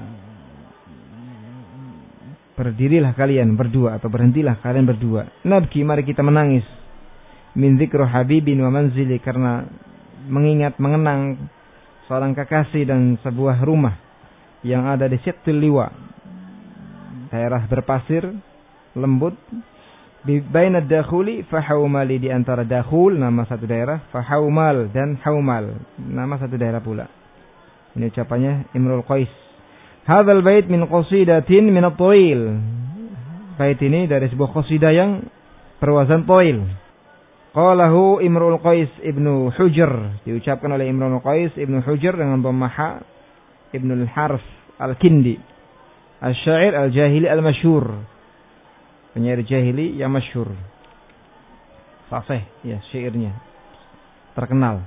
berdirilah kalian berdua, atau berhentilah kalian berdua. Nabki, mari kita menangis, min dzikra habibin wa manzili, karena mengingat, mengenang seorang kekasih dan sebuah rumah yang ada di Siqtil Liwa, daerah berpasir lembut. Bi bainad dakhuli fa haumali, di antara dakhul nama satu daerah, fa haumal dan haumal nama satu daerah pula. Ini ucapannya Imrul Qais. Hadzal bait min qasidatin min at-tawil. Bait ini dari sebuah qasidah yang berwazan tawil. Qalahu Imrul Qais ibnu Hujr, diucapkan oleh Imrul Qais ibnu Hujr dengan dhamma ibnu al-Harf al-Kindi, asy-syair al-jahili al-masyhur, penyair jahili yang masyhur, fasih ya syairnya, terkenal.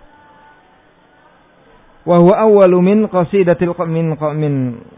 Wa huwa awwalu min qasidatil min min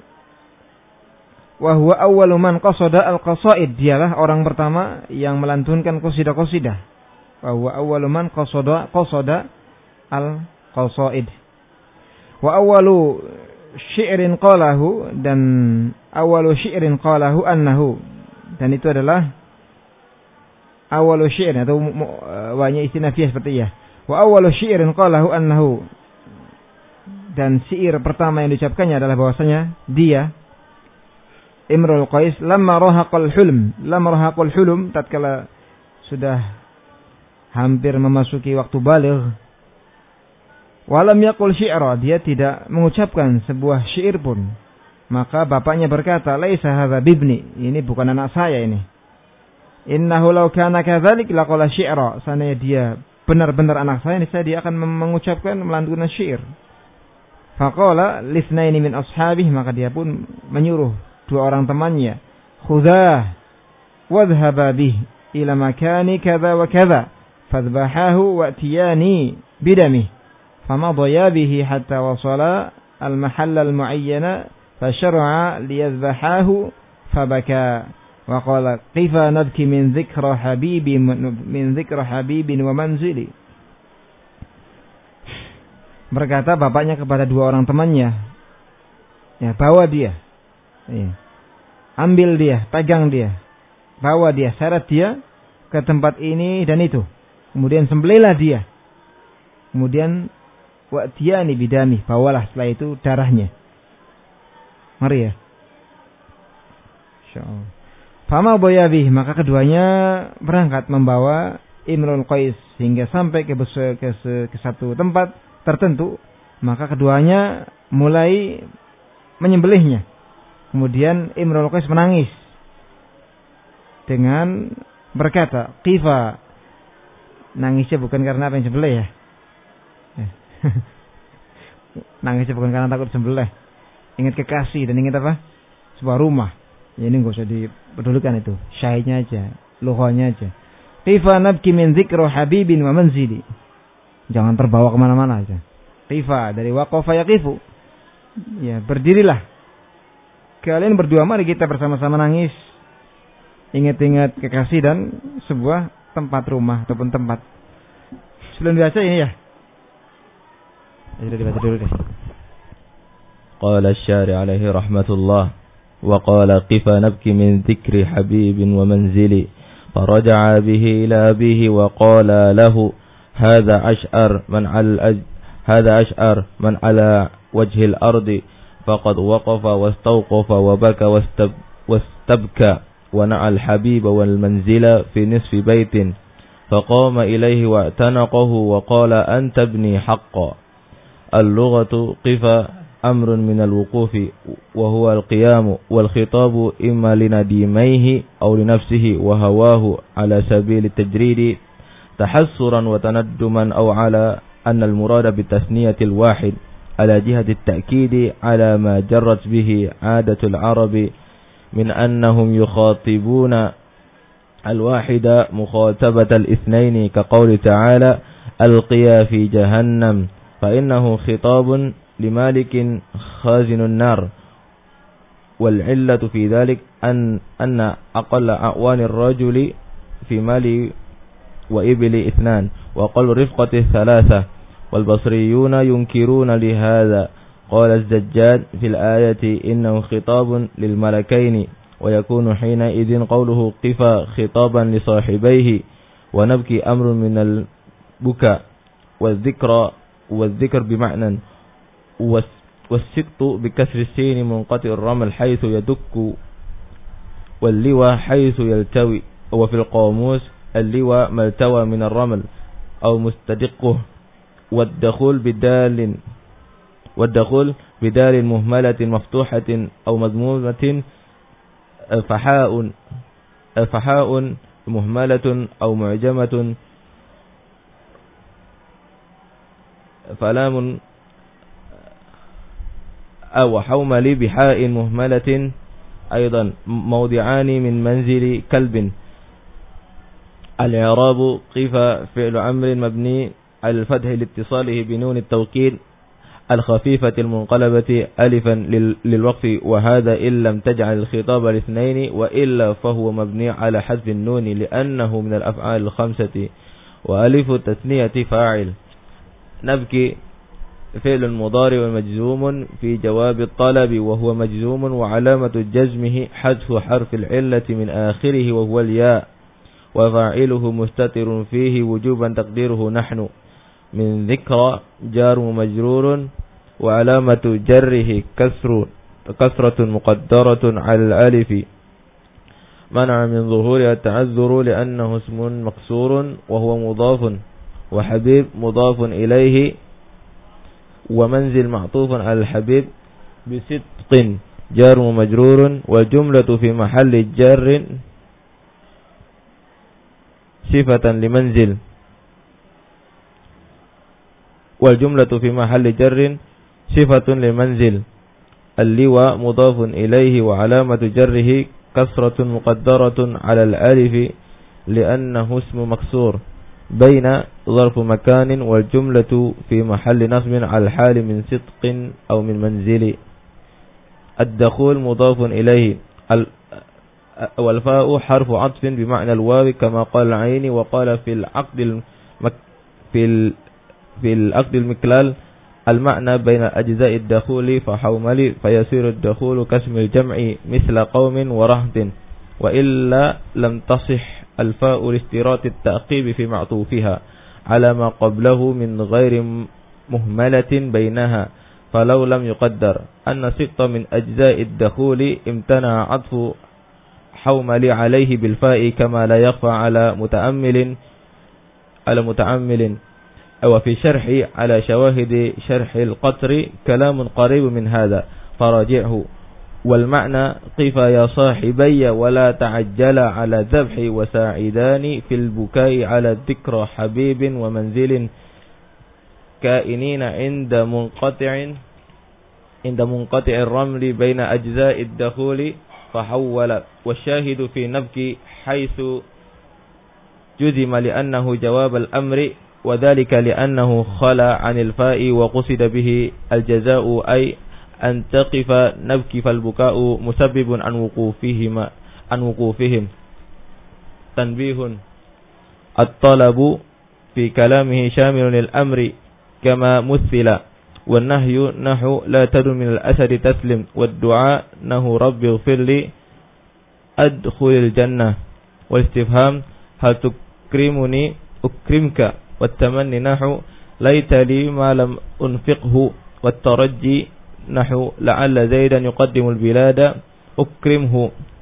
wa huwa awwalu man qasada al-qasaid, dialah orang pertama yang melantunkan qasidah-qasidah. Wa huwa awwalu man qasada qasada al-qasaid. Wa awwalu syi'rin qalahu, dan awwalu syi'rin qalahu annahu, dan itu adalah awwalu syi'rin, atau wanya istinafiyah seperti ya. Wa awwalu syi'rin qalahu annahu, dan syair pertama yang diucapkannya adalah bahwasanya dia Imrul Qais lamma rahaqal hulm, lamma rahaqal hulm, tatkala sudah hampir memasuki waktu baligh, walam yaqul syi'ra, dia tidak mengucapkan sebuah syair pun. Maka bapaknya berkata, laisa hadza bibni, ini bukan anak saya ini. Innahu law kana kadzalik laqala syi'ra, seandainya dia benar-benar anak saya, niscaya dia akan mengucapkan, melantunkan syair. Faqala lisnaini min ashabih, maka dia pun menyuruh dua orang temannya, khudhah wadhhaba bih ila makani kadza wa kadza fadhbahahu wa'tiyani bidamih, famadaya bihi hatta wasala al-mahall al-mu'ayyana fashar'a liyadhbahahu fabaka wa qala kaifa nabki min dzikra habibi min dzikra habibin wa manzili. Berkata bapaknya kepada dua orang temannya, ya, bawa dia, ya, ambil dia, pegang dia, bawa dia, seret dia ke tempat ini dan itu, kemudian sembelihlah dia, kemudian wa'tiyani bidami, bawalah setelah itu darahnya. Mari ya, insyaallah. Fama boyabih, maka keduanya berangkat membawa Imrul Qais hingga sampai ke, ke, ke satu tempat tertentu, maka keduanya mulai menyembelihnya. Kemudian Imrul Qais menangis dengan berkata, "Qifa." Nangisnya bukan karena apa yang sembelih ya. Nangisnya bukan karena takut sembelih. Ingat kekasih dan ingat apa? Sebuah rumah. Ya, ini enggak usah dipedulikan itu. Syahidnya aja, lughahnya aja. "Qifa nabki min dzikri habibin wa manzili." Jangan terbawa kemana-mana aja. Qifa dari waqafa yaqifu. Ya, berdirilah. Kalian berdua, mari kita bersama-sama nangis. Ingat-ingat kekasih dan sebuah tempat rumah ataupun tempat. Sebelum dibaca ini ya. Ya sudah dibaca dulu deh. Qala asy-syari' alaihi rahmatullah wa qala qifa nabki min dzikri habibin wa manzili faraja'a bihi ila abihi wa qala lahu هذا أشعر من على هذا أشعر من على وجه الأرض فقد وقف واستوقف وبكى واستب واستبكى ونعى الحبيب والمنزل في نصف بيت فقام إليه واعتنقه وقال أنت ابني حقا. اللغة قف أمر من الوقوف وهو القيام والخطاب إما لنديميه أو لنفسه وهواه على سبيل التجريد تحسرا وتندما أو على أن المراد بتثنية الواحد على جهة التأكيد على ما جرت به عادة العرب من أنهم يخاطبون الواحد مخاطبة الاثنين كقول تعالى ألقيا في جهنم فإنه خطاب لمالك خازن النار والعلة في ذلك أن أن أقل أعوان الرجل في مال وإبل اثنان وقال رفقة الثلاثة والبصريون ينكرون لهذا. قال الزجاج في الآية إنه خطاب للملكين ويكون حينئذ قوله قفا خطابا لصاحبيه ونبكي أمر من البكاء والذكر والذكر بمعنى والسقط بكسر السين منقطع الرمل حيث يدك واللوى حيث يلتوي وفي القاموس اللواء ما التوى من الرمل أو مستدقه والدخول بدال والدخول بدال مهملة مفتوحة أو مضمومة فحاء فحاء مهملة أو معجمة فلام أو حومل بحاء مهملة أيضا موضعان من منزل كلب. الإعراب قف فعل أمر مبني على الفتح لاتصاله بنون التوكيد الخفيفة المنقلبة ألفا للوقف وهذا إن لم تجعل الخطاب الاثنين وإلا فهو مبني على حذف النون لأنه من الأفعال الخمسة وألف التثنية فاعل. نبكي فعل مضارع مجزوم في جواب الطلب وهو مجزوم وعلامة جزمه حذف حرف العلة من آخره وهو الياء وفاعله مستتر فيه وجوبا تقديره نحن من ذكرى جار مجرور وعلامة جره كسر كسرة مقدرة على الألف منع من ظهورها التعذر لأنه اسم مكسور وهو مضاف وحبيب مضاف إليه ومنزل معطوف على الحبيب بصدق جار مجرور والجملة في محل جر صفة لمنزل والجملة في محل جر صفة لمنزل. اللواء مضاف إليه وعلامة جره كسرة مقدرة على الألف لأنه اسم مكسور بين ظرف مكان والجملة في محل نصب على الحال من صدق أو من منزل. الدخول مضاف إليه والفاء حرف عطف بمعنى الواو كما قال العيني وقال في العقد المك في ال في العقد المكلال المعنى بين أجزاء الدخول فحومل فيصير الدخول كاسم الجمع مثل قوم ورهط وإلا لم تصح الفاء لاشتراط التعقيب في معطوفها على ما قبله من غير مهملة بينها فلو لم يقدر أن سقط من أجزاء الدخول امتنع عطف حومل عليه بالفاء كما لا يخفى على متأمل على متأمل أو في شرح على شواهد شرح القطر كلام قريب من هذا فراجعه والمعنى قف يا صاحبي ولا تعجل على ذبح وساعدان في البكاء على ذكر حبيب ومنزل كائنين عند منقطع عند منقطع الرمل بين أجزاء الدخول فحول والشاهد في نبكي حيث جزم لأنه جواب الأمر وذلك لأنه خلى عن الفاء وقصد به الجزاء أي أن تقف نبكي فالبكاء مسبب عن وقوفهما عن وقوفهم تنبيه الطلب في كلامه شامل للأمر كما مثل والنهي نحو لا تدن من الأسد تسلم والدعاء نحو رب اغفر لي أدخل الجنة والاستفهام هل تكرمني أكرمك والتمني نحو ليت لي ما لم أنفقه والترجي نحو لعل زيدا يقدم البلاد أكرمه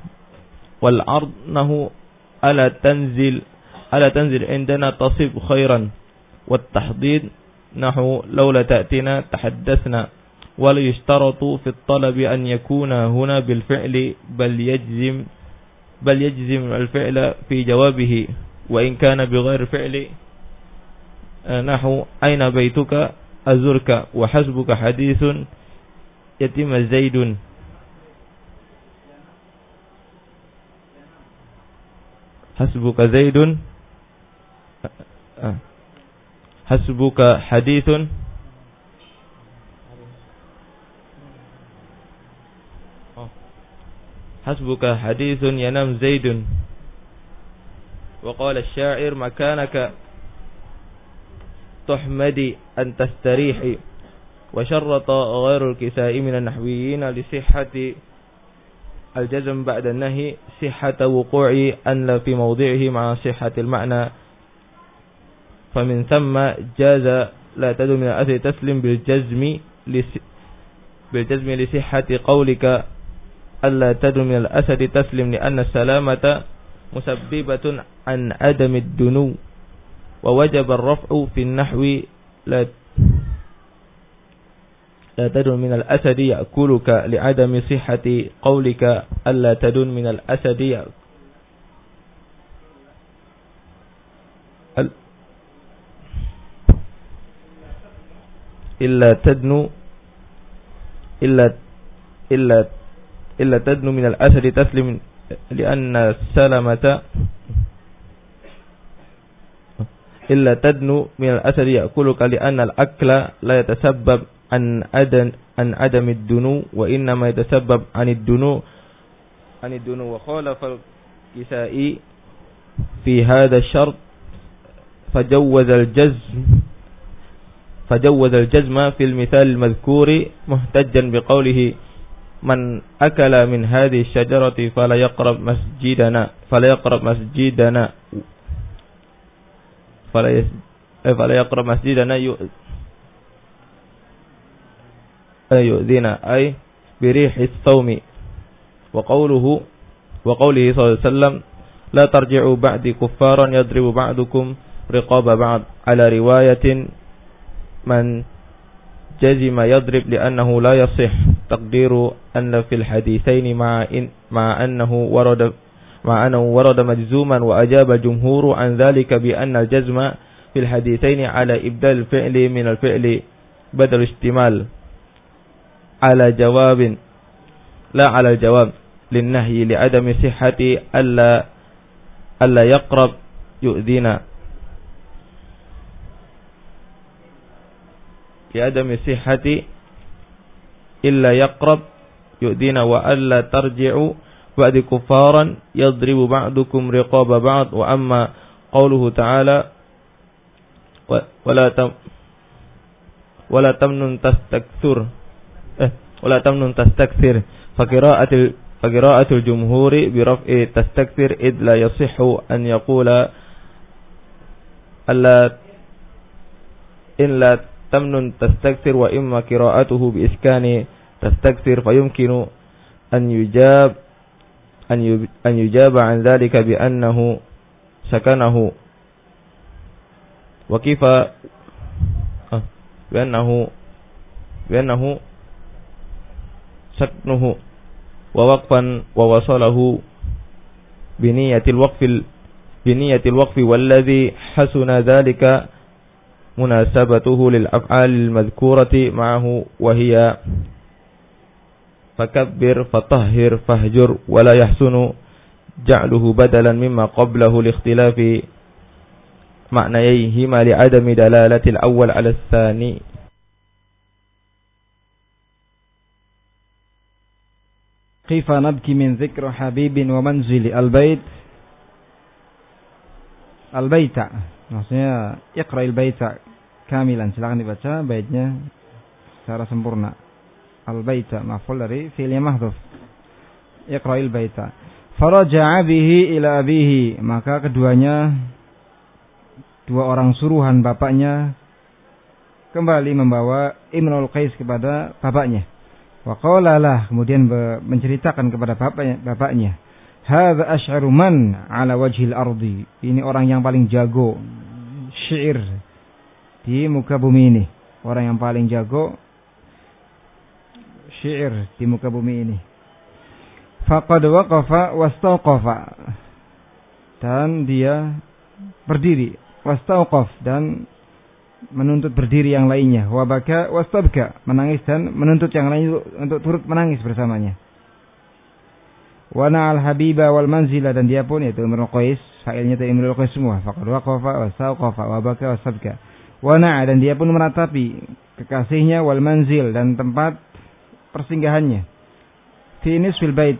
والعرض نحو ألا تنزل ألا تنزل عندنا تصب خيرا والتحضيض نحو لولا تأتينا تحدثنا ولا يشترط في الطلب أن يكون هنا بالفعل بل يجزم بل يجزم الفعل في جوابه وإن كان بغير فعل نحو أين بيتك أزرك وحسبك حديث يتم زيد حسبك زيد حسبك حديث حسبك حديث ينام زيد وقال الشاعر مكانك تحمدي أن تستريحي وشرط غير الكساء من النحويين لصحة الجزم بعد النهي صحة وقوع أن لا في موضعه مع صحة المعنى فمن ثم جاز لا تدل من الأثر تسلم بالجزم بالجزم لصحة قولك ألا تدل من الأسد تسلم لأن السلامة مسببة عن عدم الدنو ووجب الرفع في النحو لا لا تدن من الأسد يأكلك لعدم صحة قولك ألا تدن من الأسد يأكل إلا تدنو إلا إلا إلا تدنو من الأسد تسلم لأن السلامة إلا تدنو من الأسد يأكلك لأن الأكل لا يتسبب عن عدم عن عدم الدنو وإنما يتسبب عن الدنو عن الدنو وخالف الكسائي في هذا الشرط فجوز الجزم فجوز الجزم في المثال المذكور محتجا بقوله من أكل من هذه الشجرة فلا يقرب مسجدنا فلا يقرب مسجدنا فلا فلا يقرب مسجدنا يؤذينا أي بريح الثوم وقوله وقوله صلى الله عليه وسلم لا ترجعوا بعدي كفارا يضرب بعضكم رقاب بعض على رواية من جزم يضرب لأنه لا يصح تقدير أن في الحديثين مع إن مع أنه ورد مع أنه ورد مجزوما وأجاب الجمهور عن ذلك بأن الجزم في الحديثين على إبدال الفعل من الفعل بدل اشتمال على جواب لا على الجواب للنهي لعدم صحة ألا ألا يقرب يؤذينا لعدم صحة إلا يقرب يؤذينا وألا ترجعوا ba'di kuffaran yadribu ba'dukum riqaba ba'd wa amma qawluhu ta'ala wala tam wala tamnun tastakthur eh wala tamnun tastakthir fa qira'atul fa qira'atul jumhuri bi raf'i tastakthir id la yasihhu an yaqula alla in la tamnun tastakthir wa imma qira'atuhu bi iskani tastakthir fa yumkinu an yujab an yub, an yujaba an dhalika bi annahu sakanahu wa kifa ah, bi annahu bi annahu saknuhu wa waqfan wa wasalahu bi niyatil waqfil bi niyatil waqfi walladhi hasuna dhalika munasabatuhu lil af'alil madhkurati ma'ahu wa hiya fakabbir fatahhir fahjur wa la yahsunu ja'luhu badalan mimma qablahu li ikhtilafi ma'nayhima li adami dalalatil awwal 'ala ats-tsani. Kaifa nabki min dzikri habibin wa manzili al-bait al-baita, maksudnya iqra'il baita kamilan, silakan dibaca baitnya secara sempurna. Al-baita maf'ul dari fi'il mahdhuf. Iqra'il baita. Faraja'a bihi ila abihi, maka keduanya dua orang suruhan bapaknya kembali membawa Imrul Qais kepada bapaknya. Wa qala lah, kemudian menceritakan kepada bapaknya, bapaknya, hadza asy'aru man 'ala wajhil ardi, ini orang yang paling jago syair di muka bumi ini, orang yang paling jago syair di muka bumi ini. Faqad waqafa wastawqafa, dan dia berdiri, wastawqaf, dan menuntut berdiri yang lainnya, wa baka wastabka, menangis dan menuntut yang lain untuk turut menangis bersamanya. Wa na'al habiba wal manzila, dan dia pun yaitu Imrul Qais, fa'ilnya itu Imrul Qais semua, faqad waqafa wastawqafa wa baka wastabka. Wa na'a, dan dia pun meratapi kekasihnya, wal manzil, dan tempat persinggahannya, fi nisfil bait,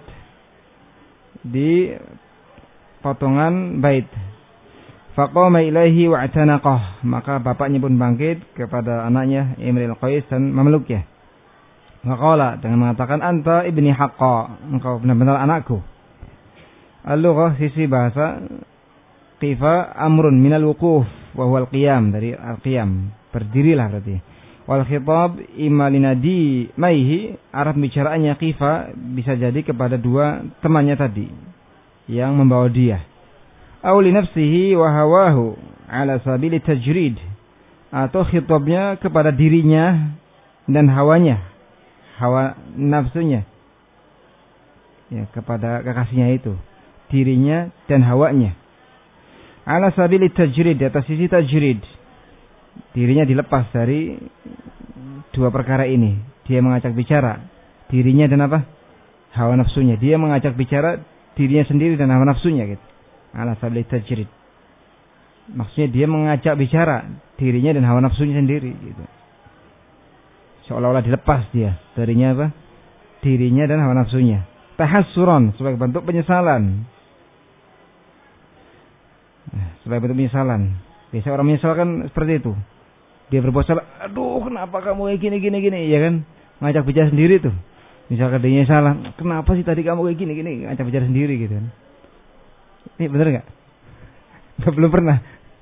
di potongan bait. Faqama ilaihi wa'tanaqah, maka bapaknya pun bangkit kepada anaknya Imrul Qais dan memeluknya. Faqala, dengan mengatakan, anta ibni haqqa, engkau benar-benar anakku. Al-lughah, sisi bahasa, qifa amrun minal wuquf wa huwa al-qiyam, dari al-qiyam, berdirilah berarti. Wal khitab imma linadi maihi, arah bicaraannya qifa bisa jadi kepada dua temannya tadi yang membawa dia. Aw li nafsihi wa hawahu ala sabili tajrid, atau khitabnya kepada dirinya dan hawanya, hawa nafsunya, ya, kepada kekasihnya itu, dirinya dan hawanya. Ala sabili tajrid, di atas sisi tajrid, dirinya dilepas dari dua perkara ini. Dia mengajak bicara dirinya dan apa? Hawa nafsunya. Dia mengajak bicara dirinya sendiri dan hawa nafsunya gitu. Ala sabili tajrid, maksudnya dia mengajak bicara dirinya dan hawa nafsunya sendiri gitu. Seolah-olah dilepas dia darinya apa? Dirinya dan hawa nafsunya. Tahassuran, sebagai bentuk penyesalan. Sebagai bentuk penyesalan. Biasa orang menyesal kan seperti itu. Dia berbuat salah, aduh kenapa kamu kayak gini gini gini, ya kan? Ngajak bicara sendiri tuh. Misalkan dia salah, kenapa sih tadi kamu kayak gini gini, ngajak bicara sendiri gitu kan. Ini benar enggak? Belum pernah.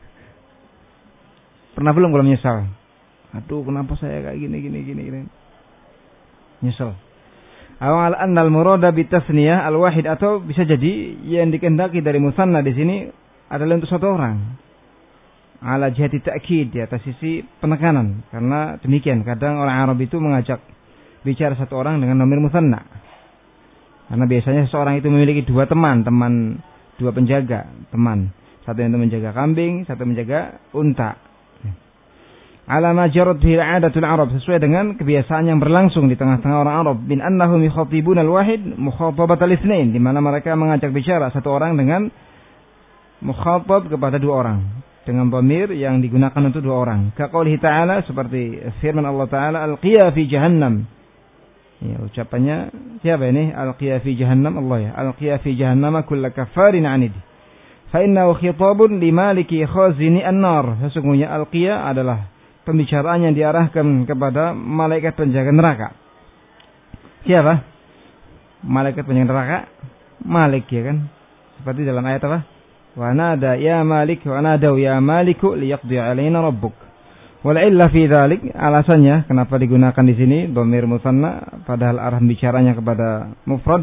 Pernah belum kalau menyesal? Aduh kenapa saya kayak gini gini gini gini. Nyesal. Awal annal murada bitasniyah al-wahid, atau bisa jadi yang dikehendaki dari musanna di sini adalah untuk satu orang. Ala jihati ta'kid, di atas sisi penekanan. Karena demikian, kadang orang Arab itu mengajak bicara satu orang dengan nomor musanna. Karena biasanya seseorang itu memiliki dua teman, teman dua penjaga, teman. Satu yang menjaga kambing, satu menjaga unta. Ala ma jarat bihi 'adatul Arab, sesuai dengan kebiasaan yang berlangsung di tengah-tengah orang Arab, bin annahum yukhatibuna al-wahid mukhatabatal itsnain, di mana mereka mengajak bicara satu orang dengan mukhatab kepada dua orang, dengan dhamir yang digunakan untuk dua orang. Ka qoulihi ta'ala, seperti firman Allah Ta'ala, al-qiya fi jahannam, Ya, ucapannya siapa ini? Alqiya fi jahannam Allah ya. Alqiya fi jahannam kulla kafarin anid. Fa innahu khitabun li maliki khazini an-nar. Sesungguhnya alqiya adalah pembicaraan yang diarahkan kepada malaikat penjaga neraka. Siapa? Malaikat penjaga neraka? Malik ya kan? Seperti dalam ayat apa? Wa nada ya Malik wa nadau ya Maliku liyaqdi alaina rabbuk. Wal illa fi dzalik, alasannya kenapa digunakan di sini dhamir musanna padahal arah bicaranya kepada mufrad.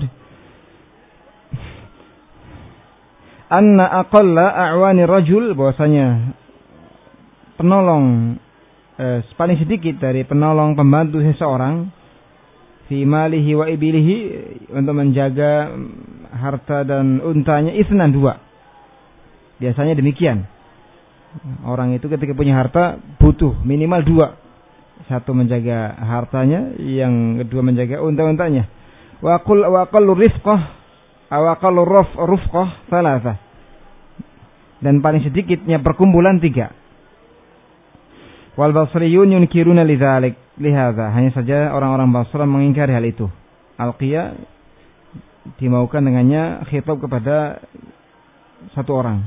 Anna aqalla a'wani rajul, bahwasanya penolong eh, paling sedikit dari penolong pembantu seseorang fi malihi wa ibilihi, untuk menjaga harta dan untanya, isnan dua. Biasanya demikian. Orang itu ketika punya harta butuh minimal dua. Satu menjaga hartanya, yang kedua menjaga unta-untanya. Wa qul wa qallu rizqah aw qallu ruf rufqah thalatha. Dan paling sedikitnya perkumpulan tiga. Wal basriyun yunkiruna lidzalik lihadza. Hanya saja orang-orang Basra mengingkari hal itu. Alqiya dimaukan dengannya khitab kepada satu orang.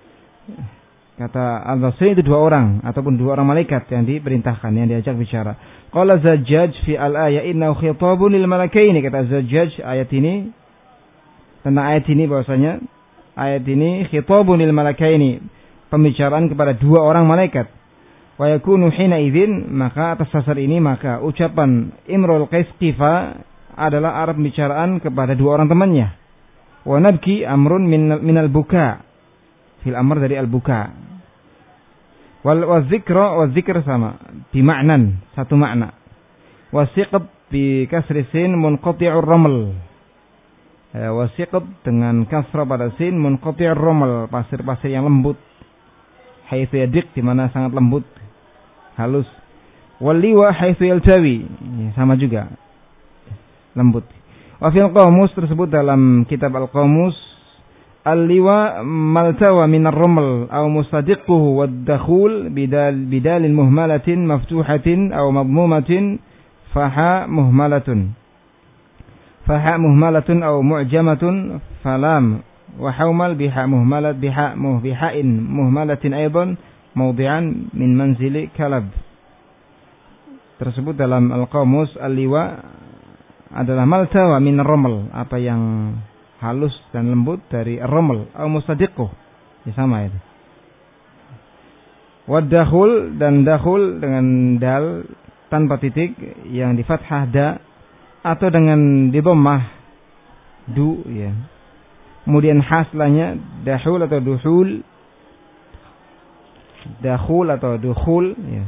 Kata Al-Basri itu dua orang ataupun dua orang malaikat yang diperintahkan, yang diajak bicara. Qala Zajjaj fi al-ayat innahu khitabun lil malakaini. Kata Zajjaj ayat ini, tentang ayat ini bahwasanya ayat ini khitabun lil malakaini, pembicaraan kepada dua orang malaikat. Wa yakunu hina idzin, maka atas dasar ini maka ucapan Imrul Qais Qifa adalah arab pembicaraan kepada dua orang temannya. Wa nabki amrun min minal buka, fil amr dari al-buka. Wal wazikra wazikr sama bima'nan, satu makna. Wasiqat bi kasri sin munqati'ur raml. E, wasiqat dengan kasra pada sin munqati'ur raml, pasir-pasir yang lembut. Haitsu yadiq, di mana sangat lembut, halus. Wal liwa haitsu yaltawi, sama juga, lembut. Wa fil qamus, tersebut dalam kitab al-qamus, al-liwa maltawa min ar-raml aw mustadiquhu wad-dakhul bidal bidal muhmalatin maftuhatin aw madmumatin faha muhmalatun faha muhmalatun aw mu'jamatun falam wa hawmal biha muhmalat biha muh bihain muhmalatin aidan mawdi'an min manzili kalab. Tersebut dalam al-qamus, al-liwa adalah maltawa min ar-raml, apa yang halus dan lembut dari ar-raml atau mustadiquh, ya sama itu. Wad-dakhul, dan dakhul dengan dal tanpa titik yang di fathah da atau dengan di dhammah du ya. Kemudian haslahnya dahul atau duhul, dakhul atau dukhul ya.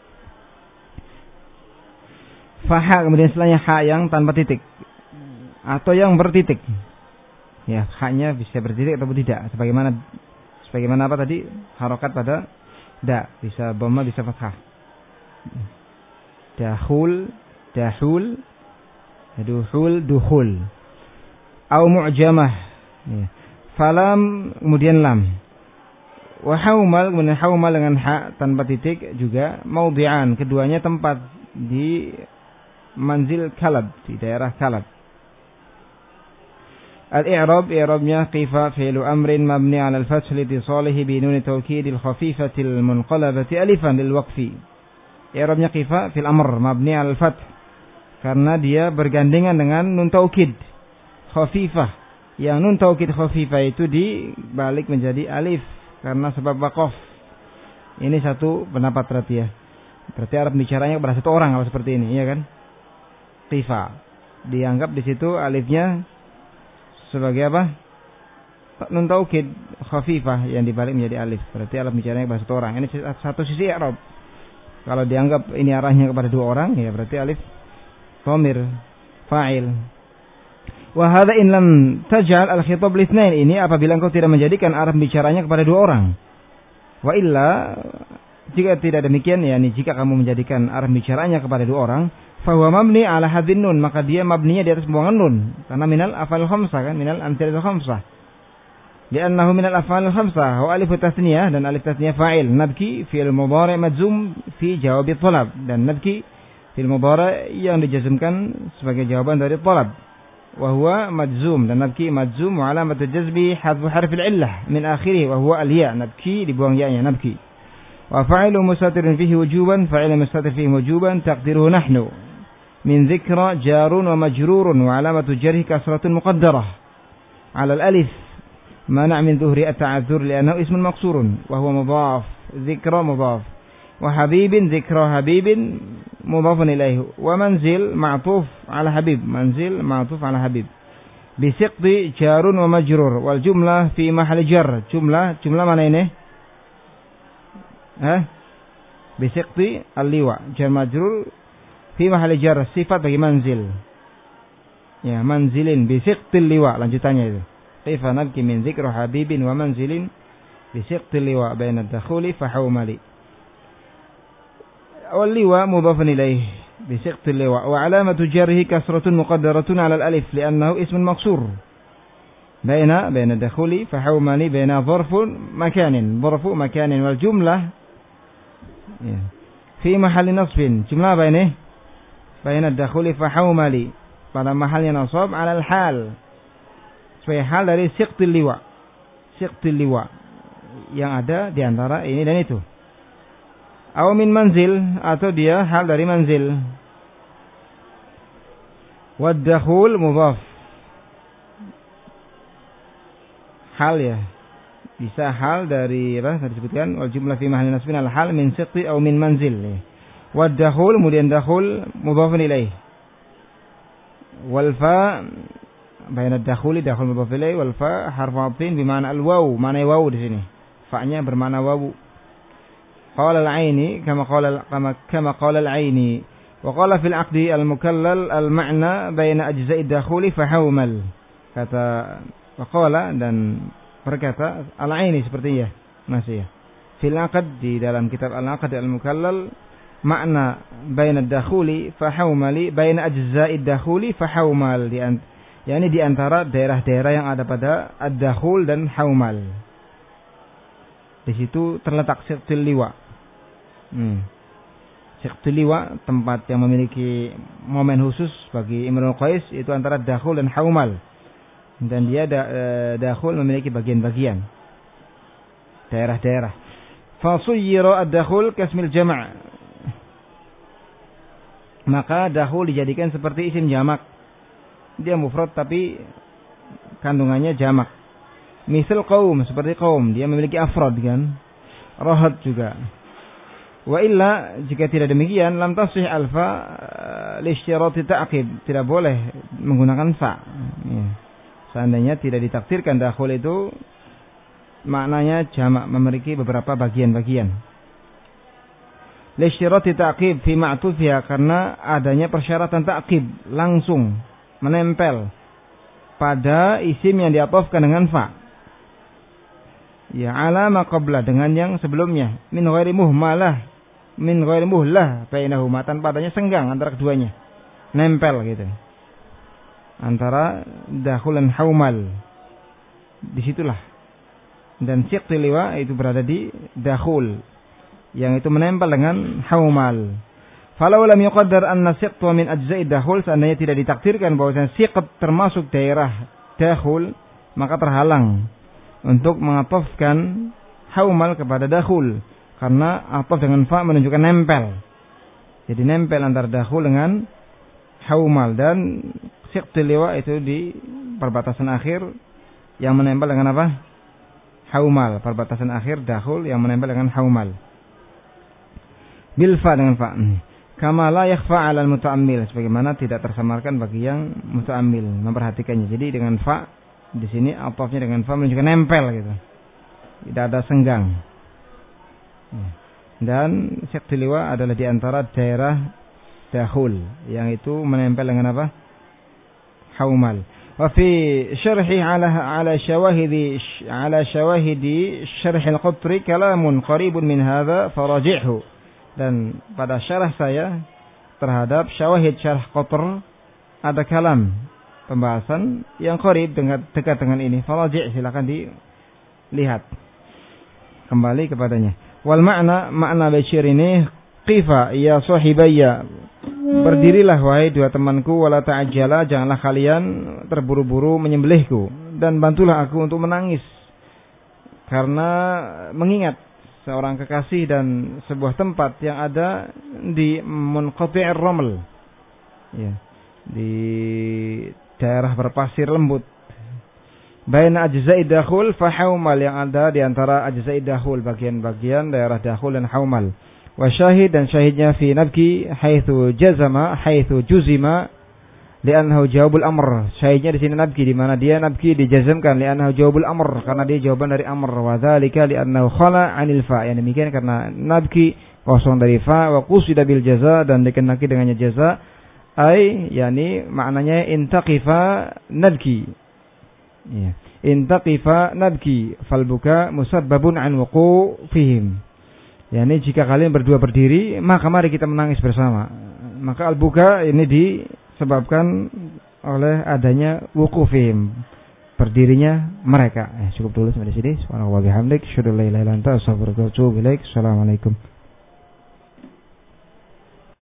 Faha, kemudian setelahnya ha yang tanpa titik atau yang bertitik. Ya, haknya bisa bertitik atau tidak. Sebagaimana sebagaimana apa tadi? Harokat pada da, bisa dhamma, bisa fathah. Dahul, dahul, duhul, duhul. Au mu'jamah. Ya. Falam, kemudian lam. Wa haumal, kemudian haumal dengan ha tanpa titik juga maudhi'an, keduanya tempat di manzil kalab, di daerah kalab. Al-i'rab, i'rabnya qifa fi'lu amrin mabni 'ala al-fath litisalihi bi nun tawkid al-khafifah al-munqalabah alifan lil waqfi. I'rabnya qifa fil amr mabni 'ala al-fath, karena dia bergandengan dengan nun taukid khafifah. Yang nun taukid khafifah itu dibalik menjadi alif karena sebab waqaf. Ini satu pendapat berarti ya. Berarti Arab bicaranya kepada satu orang, kalau seperti ini, ya kan? Qifa. Dianggap di situ alifnya sebagai apa? Nun taukid khafifah yang dibalik menjadi alif. Berarti Arab bicaranya kepada satu orang. Ini satu sisi Arab. Kalau dianggap ini arahnya kepada dua orang, ya berarti alif dhamir fa'il. Wa hadza in lam taj'al al-khitab litsnain, ini apabila engkau tidak menjadikan Arab bicaranya kepada dua orang. Wa illa, jika tidak demikian, yakni jika kamu menjadikan Arab bicaranya kepada dua orang, fa huwa mabni 'ala hadzin nun, maka dia mabninya di atas pembuangan nun, karena minal af'al khamsah kan, minal amthalatul khamsah. Li'annahu minal af'al khamsah wa alif tasniyah, dan alif tasniyah fa'il. Nabki fi'il mudhari' majzum fi jawab talab, dan nabki Fil mudhari' yang dijazmkan sebagai jawaban dari talab. Wa huwa majzum, dan nabki majzum wa alamat jazbi hadfu harf al-illah min akhirih wa huwa al-ya. Nabki dibuang ya-nya, nabki. Wa fa'ilu mustatirun fihi wujuban, fa'ilu mustatir fihi wujuban taqdiruhu nahnu. Min dzikra jarun wa majrurun wa alamatu jarhi kasratun muqaddarah 'ala al-alif. Mana' min dhuhri at-ta'adzur li'annahu ismun maqsurun wa huwa mudhaf. Dzikra mudhaf. Wa habibin dzikra habibin mudhafun ilaihi. Wa manzil ma'tuf 'ala habib. Manzil ma'tuf 'ala habib. Bi siqti jarun wa majrur wal jumlah fi mahalli jar. Jumlah jumlah mana ini? Hah? Bi siqti al-liwa. Jar majrur fi mahalli jar, sifat bagi manzil. Ya, manzilin bi siqti al-liwa, lanjutannya itu. Kaifa nabki min dzikri habibin wa manzilin bi siqti al-liwa baina ad-dukhuli fa hawmali. Wal liwa mudhafun ilaih bi siqti al-liwa wa alamatu jarhi kasratun muqaddaratun 'ala al-alif li'annahu ismun maqsur. Baina baina ad-dukhuli fa hawmali baina dharfun makanin, dharfu makanin wal jumlah ya fi mahalli nasbin. Jumlah apa ini? Baina ad-dukhuli fa hawmali, pada mahalnya nasab 'ala al-hal. Sebagai hal dari siqtil liwa. Siqtil liwa yang ada di antara ini dan itu. Aw min manzil, atau dia hal dari manzil. Wad dakhul mudhaf. Hal ya. Bisa hal dari apa tadi disebutkan wal jumlah fi mahalli nasbin al hal min siqti aw min manzil. Wad dakhul, kemudian dakhul mudhafun ilaih. Wal fa baina ad-dakhuli dakhul mudhaf ilaih wal fa harfu 'atfin bi ma'na al-waw. Mana waw di sini? Fa-nya bermakna waw. Qala al-'aini kama qala kama kama qala al-'aini wa qala fil 'aqdi al-mukallal al-ma'na baina ajza'i ad-dakhuli fa hawmal. Kata wa qala, dan berkata al-'aini seperti ya masih ya. Fil 'aqd, di dalam kitab al-'aqd al-mukallal, makna baina ad-dakhuli fa hawmali baina ajza'i ad-dakhuli fa hawmal, di yakni di antara daerah-daerah yang ada pada ad-dakhul dan haumal. Di situ terletak siqtul liwa. Hmm. Siqtul liwa, tempat yang memiliki momen khusus bagi Imrul Qais, itu antara dakhul dan haumal. Dan dia da, e, dakhul memiliki bagian-bagian daerah-daerah. Fa suyyira ad-dakhul kasmil jama'. Maka dakhul dijadikan seperti isim jamak. Dia mufrad tapi kandungannya jamak. Misal qaum, seperti qaum, dia memiliki afrad kan. Rahat juga. Wa illa, jika tidak demikian, lam tasih alfa li istirati ta'qib, tidak boleh menggunakan fa. Ya. Seandainya tidak ditakdirkan dakhul itu maknanya jamak, memiliki beberapa bagian-bagian. Li istirati ta'qib fi ma'tufiha, karena adanya persyaratan ta'qib, langsung menempel pada isim yang diatofkan dengan fa. Ya, ala ma qabla, dengan yang sebelumnya. Min ghairi muhmalah, min ghairi muhlah bainahuma, tanpa adanya senggang antara keduanya. Nempel gitu. Antara dakhul dan haumal. Disitulah. Dan siqtil liwa itu berada di dakhul, yang itu menempel dengan haumal. Falau lam yuqaddar anna siqtu min ajza'i dakhul, seandainya tidak ditakdirkan bahwa siqt termasuk daerah dakhul, maka terhalang untuk mengatofkan haumal kepada dakhul, karena atof dengan fa menunjukkan nempel. Jadi nempel antara dakhul dengan haumal, dan siqtul liwa itu di perbatasan akhir yang menempel dengan apa? Haumal, perbatasan akhir dakhul yang menempel dengan haumal. Bil fa, dengan fa. Kama la yakhfa 'ala al-muta'ammil, sebagaimana tidak tersamarkan bagi yang muta'ammil, memperhatikannya. Jadi dengan fa di sini atofnya dengan fa menunjukkan nempel gitu. Tidak ada senggang. Dan siqtul liwa adalah di antara daerah dakhul, yang itu menempel dengan apa? Haumal. Wa fi syarhi 'ala 'ala syawahidi 'ala syawahidi syarh al-Qutri kalamun qaribun min hadza faraji'hu. Dan pada syarah saya terhadap syawahid syarah Qutr ada kalam, pembahasan yang qarib, dengan dekat dengan ini. Faraji', silakan dilihat kembali kepadanya. Wal makna, makna basyir ini qifa ya sahibayya berdirilah wahai dua temanku, wala ta'ajjala, janganlah kalian terburu-buru menyembelihku, dan bantulah aku untuk menangis karena mengingat seorang kekasih dan sebuah tempat yang ada di munqati'ir raml, ya, di daerah berpasir lembut. Baina ajza'i dakhul fa haumal, yang ada di antara ajza'i dakhul, bagian-bagian daerah dakhul dan haumal. Wa syahid, dan syahidnya fi nabki haitsu jazama haitsu juzima li'annahu jawabul amr. Syahidnya di sini nabki, di mana dia nabki dijazamkan li'annahu jawabul amr, karena dia jawaban dari amr. Wa dzalika li'annahu khala 'anil fa, yang demikian karena nabki kosong dari fa. Wa qusida bil jaza, dan dikenaki dengannya jaza, ai yakni maknanya intaqifa nabki. Ya. Intaqifa nabki fal buka musabbabun an wuqufihim. Yani jika kalian berdua berdiri, maka mari kita menangis bersama. Maka al buka ini disebabkan oleh adanya wuqufihim, berdirinya mereka. Eh, cukup dulu sampai di sini. Subhanallah wa bihamdik, asyhadu an la ilaha illa anta, astaghfiruka wa atubu ilaik. Assalamualaikum.